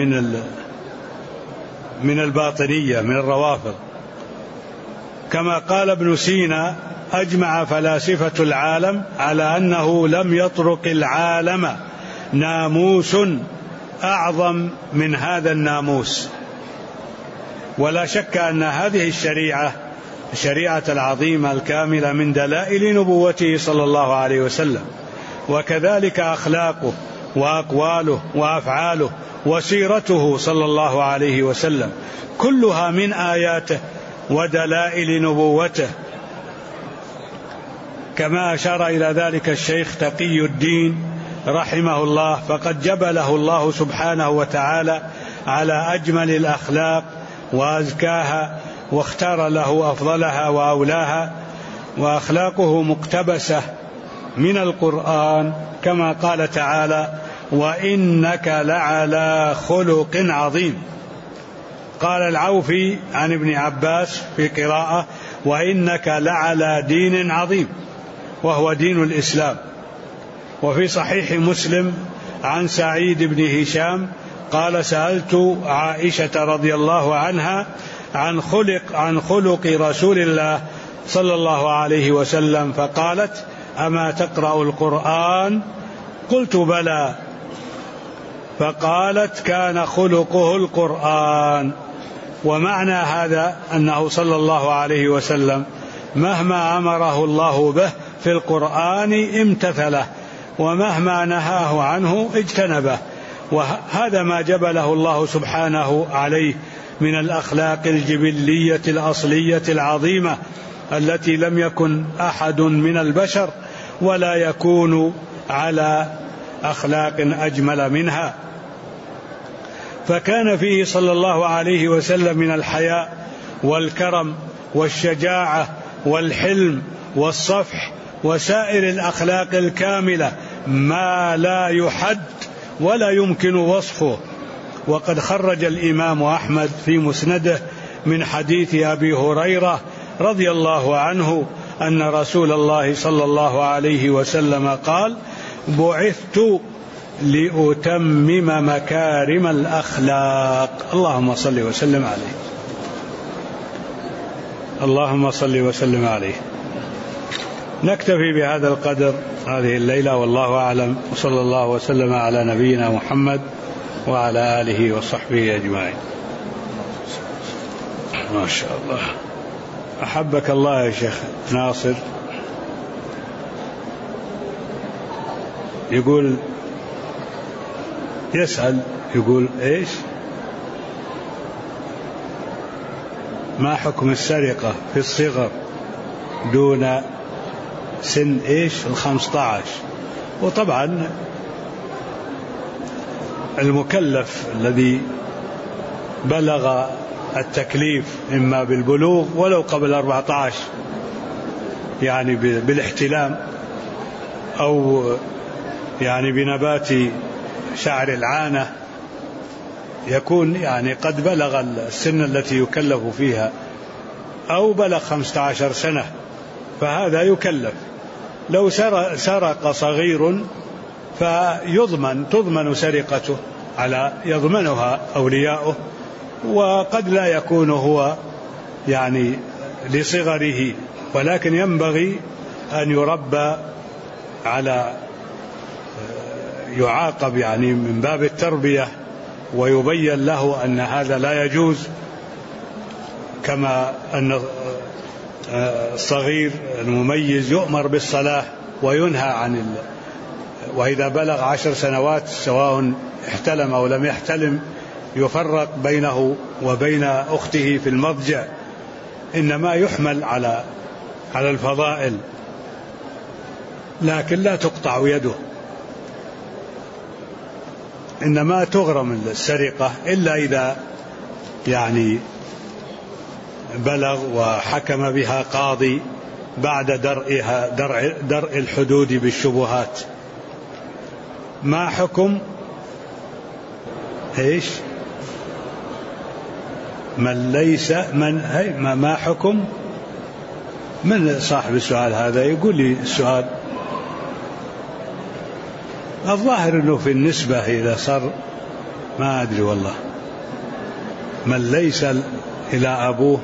من الباطنية، من الروافض. كما قال ابن سينا أجمع فلاسفة العالم على أنه لم يطرق العالم ناموس أعظم من هذا الناموس، ولا شك أن هذه الشريعة العظيمة الكاملة من دلائل نبوته صلى الله عليه وسلم، وكذلك أخلاقه وأقواله وأفعاله وسيرته صلى الله عليه وسلم كلها من آياته ودلائل نبوته، كما أشار إلى ذلك الشيخ تقي الدين رحمه الله، فقد جبله الله سبحانه وتعالى على أجمل الأخلاق وأزكاها، واختار له أفضلها وأولاها، وأخلاقه مقتبسة من القرآن، كما قال تعالى وإنك لعلى خلق عظيم. قال العوفي عن ابن عباس في قراءة وإنك لعلى دين عظيم، وهو دين الإسلام. وفي صحيح مسلم عن سعيد بن هشام قال سألت عائشة رضي الله عنها عن خلق رسول الله صلى الله عليه وسلم، فقالت أما تقرأ القرآن؟ قلت بلى، فقالت كان خلقه القرآن. ومعنى هذا أنه صلى الله عليه وسلم مهما أمره الله به في القرآن امتثله، ومهما نهاه عنه اجتنبه، وهذا ما جبله الله سبحانه عليه من الأخلاق الجبلية الأصلية العظيمة التي لم يكن أحد من البشر ولا يكون على أخلاق أجمل منها. فكان فيه صلى الله عليه وسلم من الحياء والكرم والشجاعة والحلم والصفح وسائر الأخلاق الكاملة ما لا يحد ولا يمكن وصفه. وقد خرج الإمام أحمد في مسنده من حديث أبي هريرة رضي الله عنه أن رسول الله صلى الله عليه وسلم قال بعثت لأتمم مكارم الأخلاق. اللهم صل وسلم عليه، اللهم صل وسلم عليه. نكتفي بهذا القدر هذه الليلة، والله أعلم، وصلى الله وسلم على نبينا محمد وعلى آله وصحبه أجمعين. ما شاء الله. أحبك الله يا شيخ ناصر. يقول يسأل يقول إيش ما حكم السرقة في الصغر دون سن إيش 15؟ وطبعا المكلف الذي بلغ التكليف إما بالبلوغ ولو قبل 14 يعني بالاحتلام أو يعني بنبات شعر العانة، يكون يعني قد بلغ السن التي يكلف فيها أو بلغ 15 سنة، فهذا يكلف. لو سرق صغير تضمن سرقته يضمنها أولياؤه، وقد لا يكون هو يعني لصغره، ولكن ينبغي أن يربى على يعاقب يعني من باب التربية، ويبين له أن هذا لا يجوز، كما أن الصغير المميز يؤمر بالصلاة وينهى عن وإذا بلغ 10 سنوات سواء احتلم أو لم يحتلم يفرق بينه وبين أخته في المضجع، إنما يحمل على الفضائل، لكن لا تقطع يده، إنما تغرم السرقة إلا إذا يعني بلغ وحكم بها قاضي بعد درء الحدود بالشبهات. ما حكم إيش من ليس ما حكم من صاحب السؤال هذا؟ يقول لي السؤال الظاهر أنه في النسبة إذا صار ما أدري والله، من ليس إلى أبوه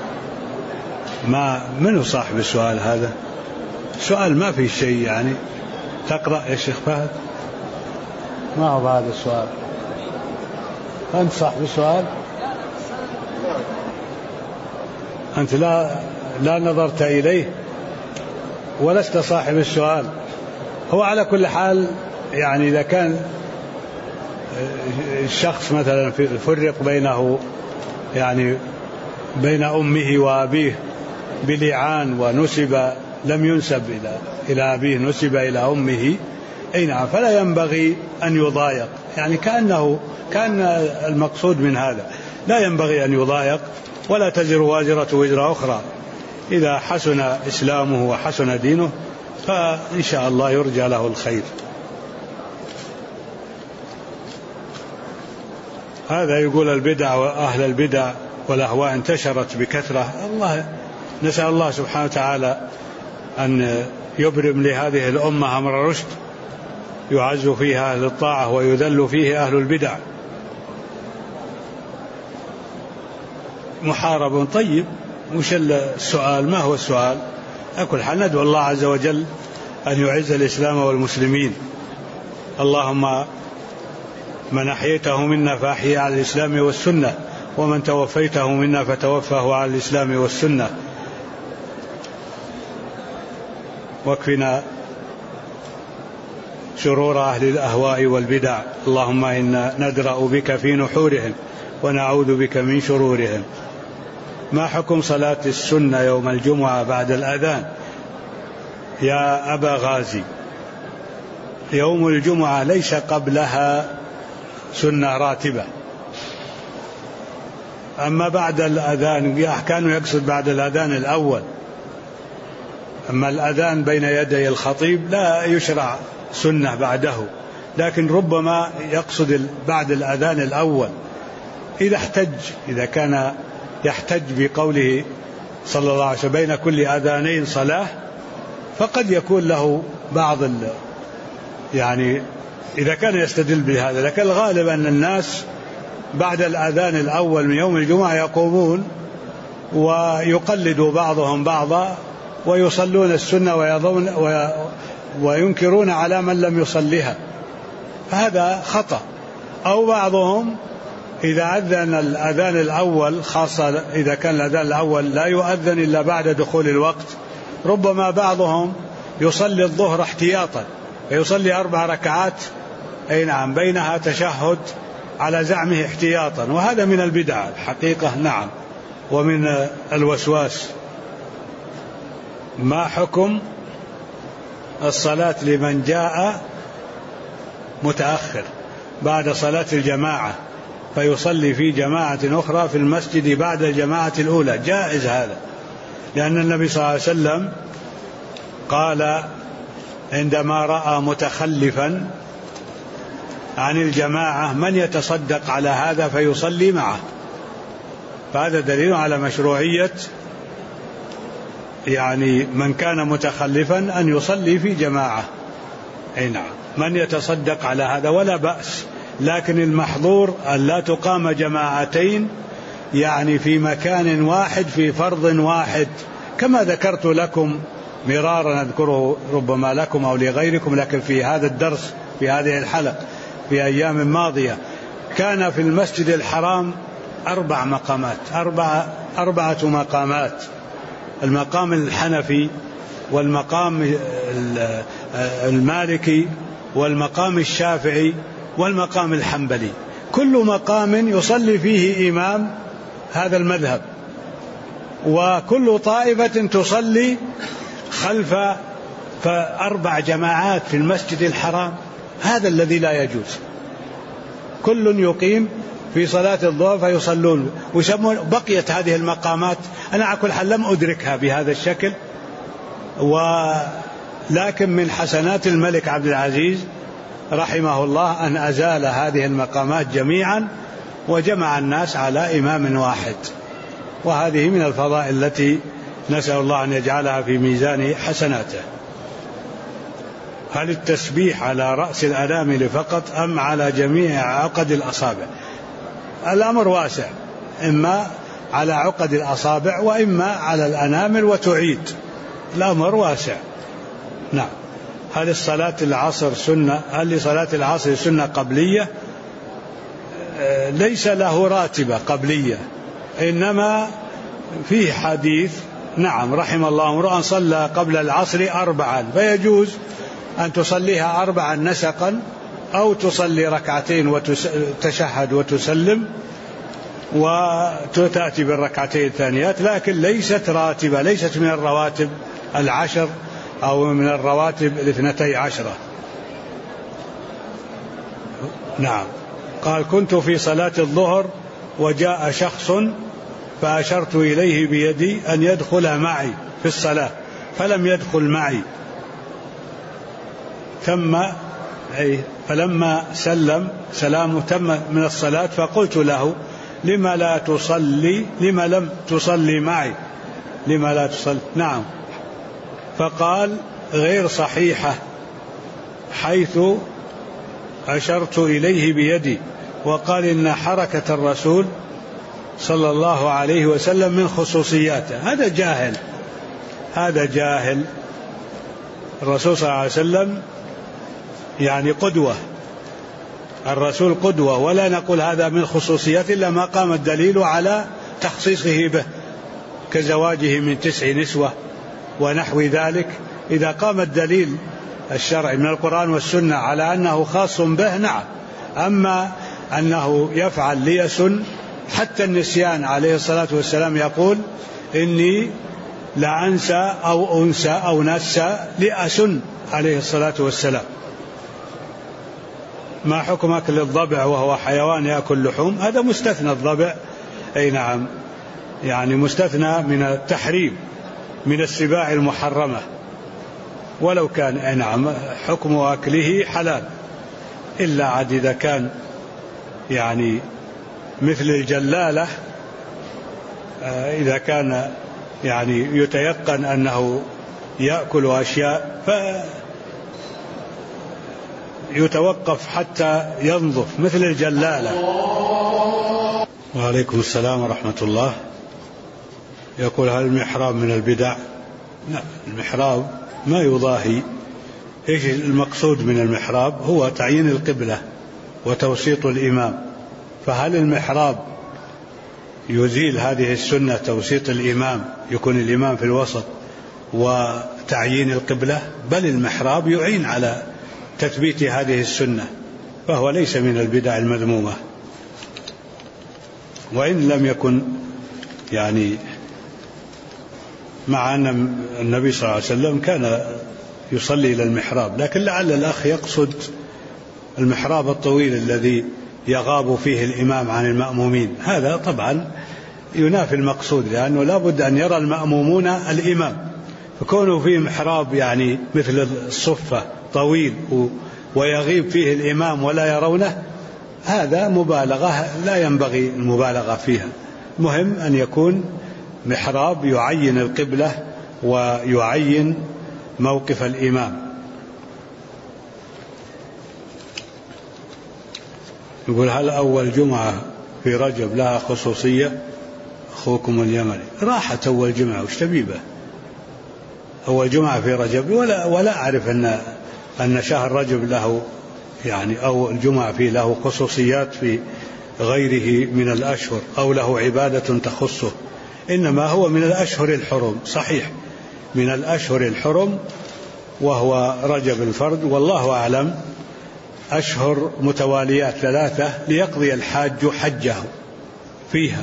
منو صاحب السؤال هذا؟ سؤال ما في شيء يعني. تقرأ يا شيخ فهد؟ ما هو هذا السؤال؟ أنت صاحب السؤال؟ أنت لا نظرت إليه ولست صاحب السؤال. هو على كل حال يعني إذا كان الشخص مثلا فرق بينه يعني بين أمه وأبيه بلعان ونسب لم ينسب إلى أبيه، نسب إلى أمه، أي نعم، فلا ينبغي أن يضايق، يعني كان المقصود من هذا لا ينبغي أن يضايق، ولا تزر وازرة وزر أخرى. إذا حسن إسلامه وحسن دينه فإن شاء الله يرجى له الخير. هذا يقول البدع وأهل البدع والأهواء انتشرت بكثرة. نسأل الله سبحانه وتعالى أن يبرم لهذه الأمة أمر رشد يعز فيها أهل الطاعة ويذل فيه أهل البدع. محارب طيب. مش السؤال؟ ما هو السؤال؟ أكل حال ندعو الله عز وجل أن يعز الإسلام والمسلمين. اللهم من أحييته منا فأحيي على الإسلام والسنة، ومن توفيته منا فتوفه على الإسلام والسنة، واكفنا شرور أهل الأهواء والبدع. اللهم إنا ندرأ بك في نحورهم ونعوذ بك من شرورهم. ما حكم صلاة السنة يوم الجمعة بعد الأذان يا أبا غازي؟ يوم الجمعة ليس قبلها سنة راتبة، أما بعد الأذان كانوا يقصد بعد الأذان الأول، أما الأذان بين يدي الخطيب لا يشرع سنة بعده، لكن ربما يقصد بعد الأذان الأول إذا كان يحتج بقوله صلى الله عليه وسلم بين كل أذانين صلاة، فقد يكون له بعض يعني إذا كان يستدل بهذا، لكن الغالب أن الناس بعد الأذان الأول من يوم الجمعة يقومون ويقلد بعضهم بعضا ويصلون السنة وينكرون على من لم يصليها، هذا خطأ. أو بعضهم إذا أذن الأذان الأول، خاصة إذا كان الأذان الأول لا يؤذن إلا بعد دخول الوقت، ربما بعضهم يصلي الظهر احتياطا فيصلي 4 ركعات نعم بينها تشهد على زعمه احتياطا، وهذا من البدع الحقيقة نعم ومن الوسواس. ما حكم الصلاة لمن جاء متأخر بعد صلاة الجماعة فيصلي في جماعة أخرى في المسجد بعد الجماعة الأولى؟ جائز هذا، لأن النبي صلى الله عليه وسلم قال عندما رأى متخلفا عن الجماعة من يتصدق على هذا فيصلي معه، فهذا دليل على مشروعية يعني من كان متخلفا أن يصلي في جماعة. نعم من يتصدق على هذا ولا بأس، لكن المحظور أن لا تقام جماعتين يعني في مكان واحد في فرض واحد، كما ذكرت لكم مرارا أذكره ربما لكم أو لغيركم، لكن في هذا الدرس في هذه الحلقة في أيام ماضية كان في المسجد الحرام 4 مقامات، 4 مقامات: المقام الحنفي والمقام المالكي والمقام الشافعي والمقام الحنبلي، كل مقام يصلي فيه إمام هذا المذهب، وكل طائفة تصلي خلف 4 جماعات في المسجد الحرام، هذا الذي لا يجوز. كل يقيم في صلاة الظهر فيصلون ويسمون بقية هذه المقامات. أنا على كل حال لم أدركها بهذا الشكل، ولكن من حسنات الملك عبد العزيز رحمه الله أن أزال هذه المقامات جميعا وجمع الناس على إمام واحد، وهذه من الفضائل التي نسأل الله أن يجعلها في ميزان حسناته. هل التسبيح على رأس الأنامل فقط أم على جميع عقد الأصابع؟ الأمر واسع، إما على عقد الأصابع وإما على الأنامل وتعيد، الأمر واسع. نعم. هل الصلاة العصر سنة؟ هل لصلاة العصر سنة قبلية؟ ليس له راتبة قبلية، إنما فيه حديث نعم رحم الله امرأ صلى قبل العصر 4 فيجوز أن تصليها 4 نسقا، أو تصلي 2 وتشهد وتسلم وتأتي بالركعتين الثانيات، لكن ليست راتبة، ليست من الرواتب 10 أو من الرواتب 12. نعم. قال كنت في صلاة الظهر وجاء شخص فأشرت إليه بيدي أن يدخل معي في الصلاة فلم يدخل معي، فلما سلام تم من الصلاة فقلت له لما لم تصلي معي، لما لا تصلي؟ نعم. فقال غير صحيحة، حيث أشرت إليه بيدي، وقال إن حركة الرسول صلى الله عليه وسلم من خصوصياته. هذا جاهل. الرسول صلى الله عليه وسلم يعني قدوة، الرسول قدوة، ولا نقول هذا من خصوصيات إلا ما قام الدليل على تخصيصه به، كزواجه من 9 نسوة ونحو ذلك. إذا قام الدليل الشرعي من القرآن والسنة على أنه خاص به نعم، أما أنه يفعل ليسن، حتى النسيان عليه الصلاة والسلام يقول إني لا أنسى أو أنسى أو نسى لأسن عليه الصلاة والسلام. ما حكم أكل الضبع وهو حيوان يأكل لحوم؟ هذا مستثنى الضبع، أي نعم، يعني مستثنى من التحريم من السباع المحرمة، ولو كان أي نعم حكم أكله حلال، إلا عاد إذا كان يعني مثل الجلالة، إذا كان يعني يتيقن أنه يأكل أشياء فيتوقف حتى ينظف مثل الجلالة. وعليكم السلام ورحمة الله. يقول هل المحراب من البدع؟ المحراب ما يضاهي. إيش المقصود من المحراب؟ هو تعيين القبلة وتوسيط الإمام. فهل المحراب يزيل هذه السنة، توسيط الإمام، يكون الإمام في الوسط وتعيين القبلة؟ بل المحراب يعين على تثبيت هذه السنة، فهو ليس من البدع المذمومة. وإن لم يكن يعني مع أن النبي صلى الله عليه وسلم كان يصلي إلى المحراب، لكن لعل الأخ يقصد المحراب الطويل الذي يغاب فيه الإمام عن المأمومين. هذا طبعا ينافي المقصود، لأنه لا بد أن يرى المأمومون الإمام، فكونه فيه محراب يعني مثل الصفة طويل ويغيب فيه الإمام ولا يرونه، هذا مبالغة لا ينبغي المبالغة فيها. مهم أن يكون محراب يعين القبلة ويعين موقف الإمام. يقول: هل أول جمعة في رجب لها خصوصية؟ أخوكم اليمني. راحت أول جمعة، وش تبيبه؟ أول جمعة في رجب، ولا أعرف أن شهر رجب له يعني أو الجمعة فيه له خصوصيات في غيره من الأشهر أو له عبادة تخصه، إنما هو من الأشهر الحرم. صحيح من الأشهر الحرم، وهو رجب الفرد، والله أعلم أشهر متواليات 3 ليقضي الحاج حجه فيها.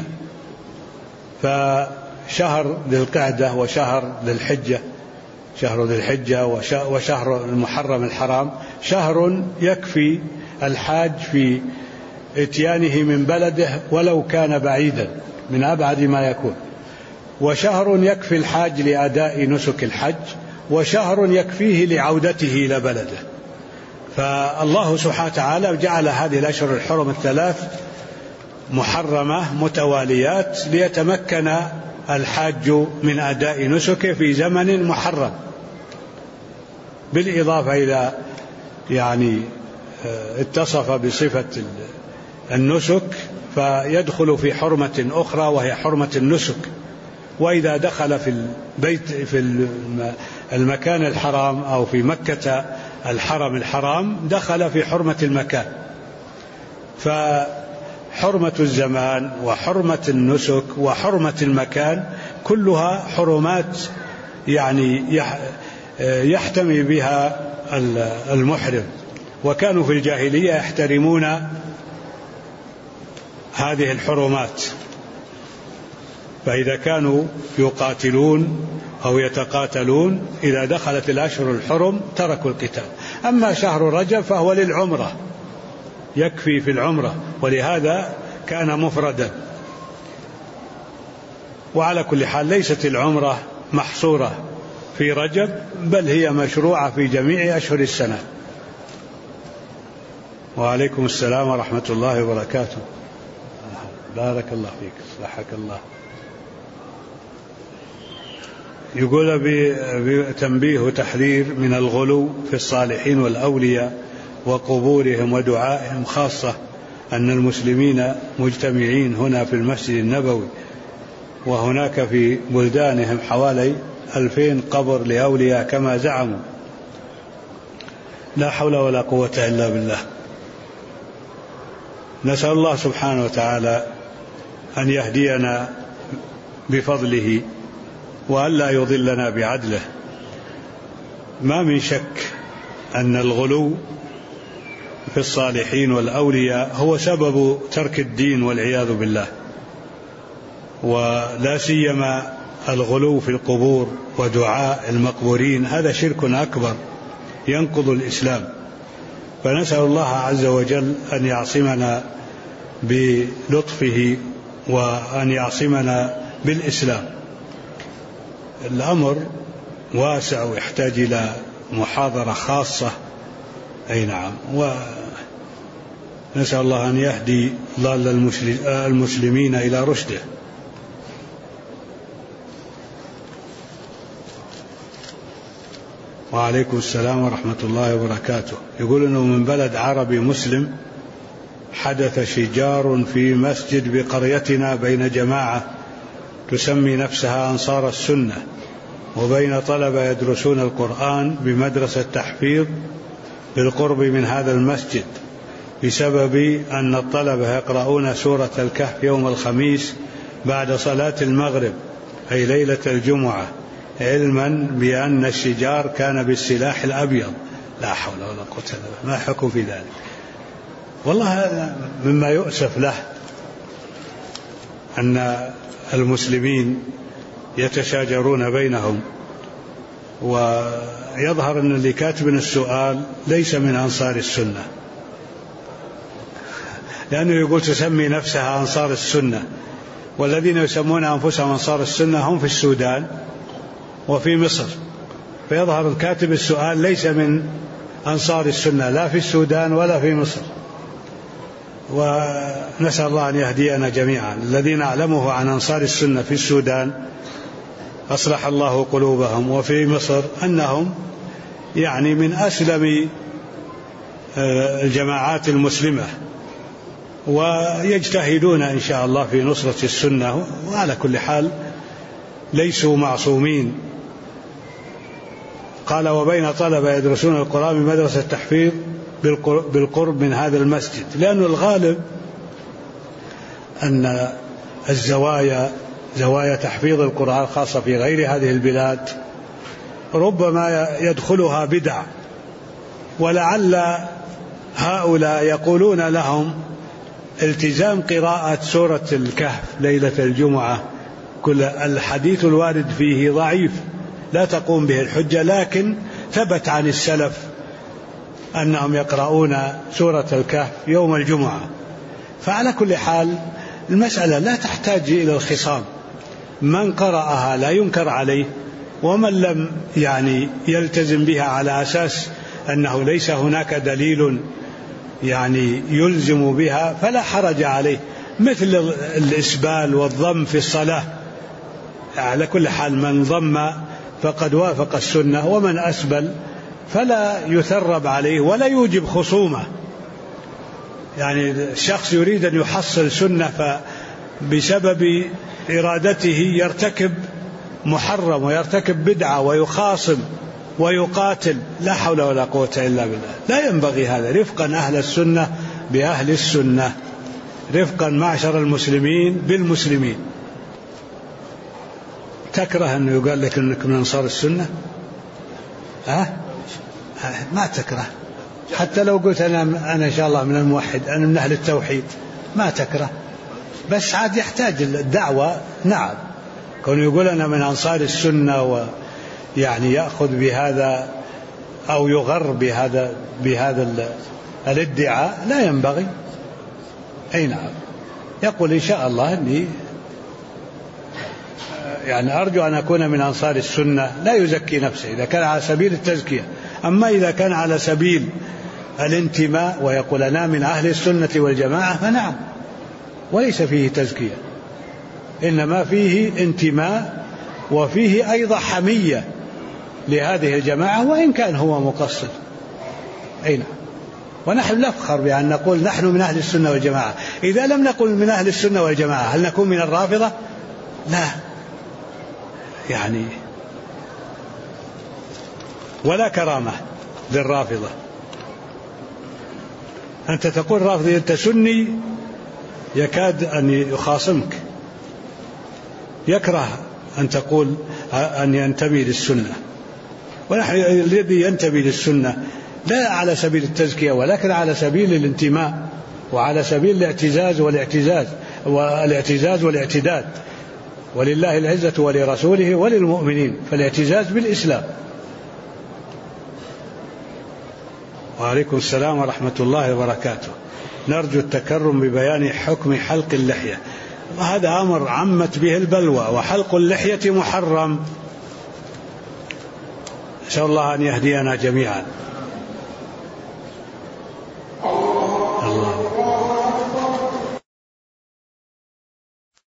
فشهر ذي القعدة وشهر ذي الحجة، شهر ذي الحجة وشهر المحرم الحرام، شهر يكفي الحاج في اتيانه من بلده ولو كان بعيدا من أبعد ما يكون، وشهر يكفي الحاج لأداء نسك الحج، وشهر يكفيه لعودته إلى بلده. فالله سبحانه وتعالى جعل هذه الأشهر الحرم 3 محرمة متواليات ليتمكن الحاج من أداء نسكه في زمن محرم، بالإضافة إلى يعني اتصف بصفة النسك فيدخل في حرمة أخرى وهي حرمة النسك. وإذا دخل في البيت في المكان الحرام أو في مكة الحرم الحرام دخل في حرمة المكان. فحرمة الزمان وحرمة النسك وحرمة المكان كلها حرمات يعني يحتمي بها المحرم. وكانوا في الجاهلية يحترمون هذه الحرمات، فإذا كانوا يقاتلون أو يتقاتلون إذا دخلت الأشهر الحرم تركوا القتال. أما شهر رجب فهو للعمرة، يكفي في العمرة، ولهذا كان مفردا. وعلى كل حال ليست العمرة محصورة في رجب، بل هي مشروعة في جميع أشهر السنة. وعليكم السلام ورحمة الله وبركاته. بارك الله فيك، صحك الله. يقول بتنبيه وتحذير من الغلو في الصالحين والأولياء وقبورهم ودعائهم، خاصة أن المسلمين مجتمعين هنا في المسجد النبوي، وهناك في بلدانهم حوالي 2000 قبر لأولياء كما زعموا. لا حول ولا قوة إلا بالله. نسأل الله سبحانه وتعالى أن يهدينا بفضله وألا يضلنا بعدله. ما من شك أن الغلو في الصالحين والأولياء هو سبب ترك الدين والعياذ بالله، ولا سيما الغلو في القبور ودعاء المقبورين، هذا شرك أكبر ينقض الإسلام. فنسأل الله عز وجل أن يعصمنا بلطفه وأن يعصمنا بالإسلام. الأمر واسع ويحتاج إلى محاضرة خاصة. أي نعم. ونسأل الله أن يهدي ضال المسلمين إلى رشده. وعليكم السلام ورحمة الله وبركاته. يقول أنه من بلد عربي مسلم حدث شجار في مسجد بقريتنا بين جماعة تسمي نفسها أنصار السنة، وبين طلبة يدرسون القرآن بمدرسة تحفيظ بالقرب من هذا المسجد، بسبب أن الطلبة يقرؤون سورة الكهف يوم الخميس بعد صلاة المغرب أي ليلة الجمعة، علما بأن الشجار كان بالسلاح الأبيض. لا حول ولا قوة إلا بالله. ما حكم في ذلك؟ والله هذا مما يؤسف له أن المسلمين يتشاجرون بينهم، ويظهر أن اللي كاتب السؤال ليس من أنصار السنة، لأنه يقول تسمي نفسها أنصار السنة، والذين يسمون أنفسهم أنصار السنة هم في السودان وفي مصر، فيظهر الكاتب السؤال ليس من أنصار السنة لا في السودان ولا في مصر. ونسأل الله أن يهدينا جميعا. الذين أعلمه عن أنصار السنة في السودان أصلح الله قلوبهم، وفي مصر أنهم يعني من أسلم الجماعات المسلمة، ويجتهدون إن شاء الله في نصرة السنة، وعلى كل حال ليسوا معصومين. قال وبين طلبة يدرسون القرآن بمدرسة تحفيظ بالقرب من هذا المسجد، لأن الغالب أن زوايا تحفيظ القرآن خاصة في غير هذه البلاد ربما يدخلها بدع، ولعل هؤلاء يقولون لهم التزام قراءة سورة الكهف ليلة الجمعة كل الحديث الوارد فيه ضعيف لا تقوم به الحجة، لكن ثبت عن السلف أنهم يقرؤون سورة الكهف يوم الجمعة. فعلى كل حال المسألة لا تحتاج إلى الخصام، من قرأها لا ينكر عليه، ومن لم يعني يلتزم بها على أساس أنه ليس هناك دليل يعني يلزم بها فلا حرج عليه، مثل الإسبال والضم في الصلاة. على كل حال من ضم فقد وافق السنة، ومن أسبل فلا يثرب عليه ولا يوجب خصومة. يعني الشخص يريد أن يحصل سنة فبسبب إرادته يرتكب محرم ويرتكب بدعة ويخاصم ويقاتل، لا حول ولا قوة إلا بالله. لا ينبغي هذا. رفقا أهل السنة بأهل السنة، رفقا معشر المسلمين بالمسلمين. تكره أنه يقال لك أنك من أنصار السنة؟ ما تكره، حتى لو قلت أنا إن شاء الله من الموحد، أنا من أهل التوحيد، ما تكره، بس عاد يحتاج الدعوة. نعم، كون يقول أنا من أنصار السنة ويعني يأخذ بهذا أو يغر بهذا الادعاء لا ينبغي. أي نعم، يقول إن شاء الله أني يعني أرجو أن أكون من أنصار السنة، لا يزكي نفسه إذا كان على سبيل التزكية. أما إذا كان على سبيل الانتماء ويقول أنا من أهل السنة والجماعة فنعم، وليس فيه تزكية، إنما فيه انتماء، وفيه أيضا حمية لهذه الجماعة وإن كان هو مقصر. أي نعم، ونحن نفخر بأن نقول نحن من أهل السنة والجماعة. إذا لم نقل من أهل السنة والجماعة هل نكون من الرافضة؟ لا، يعني ولا كرامة للرافضة. أنت تقول رافضي أنت سني يكاد أن يخاصمك، يكره أن تقول أن ينتمي للسنة. ونحن الذي ينتمي للسنة لا على سبيل التزكية ولكن على سبيل الانتماء، وعلى سبيل الاعتزاز والاعتداد. ولله العزة ولرسوله وللمؤمنين، فالاعتزاز بالإسلام. وعليكم السلام ورحمة الله وبركاته. نرجو التكرم ببيان حكم حلق اللحية. وهذا أمر عمت به البلوى، وحلق اللحية محرم. نسأل الله أن يهدينا جميعا.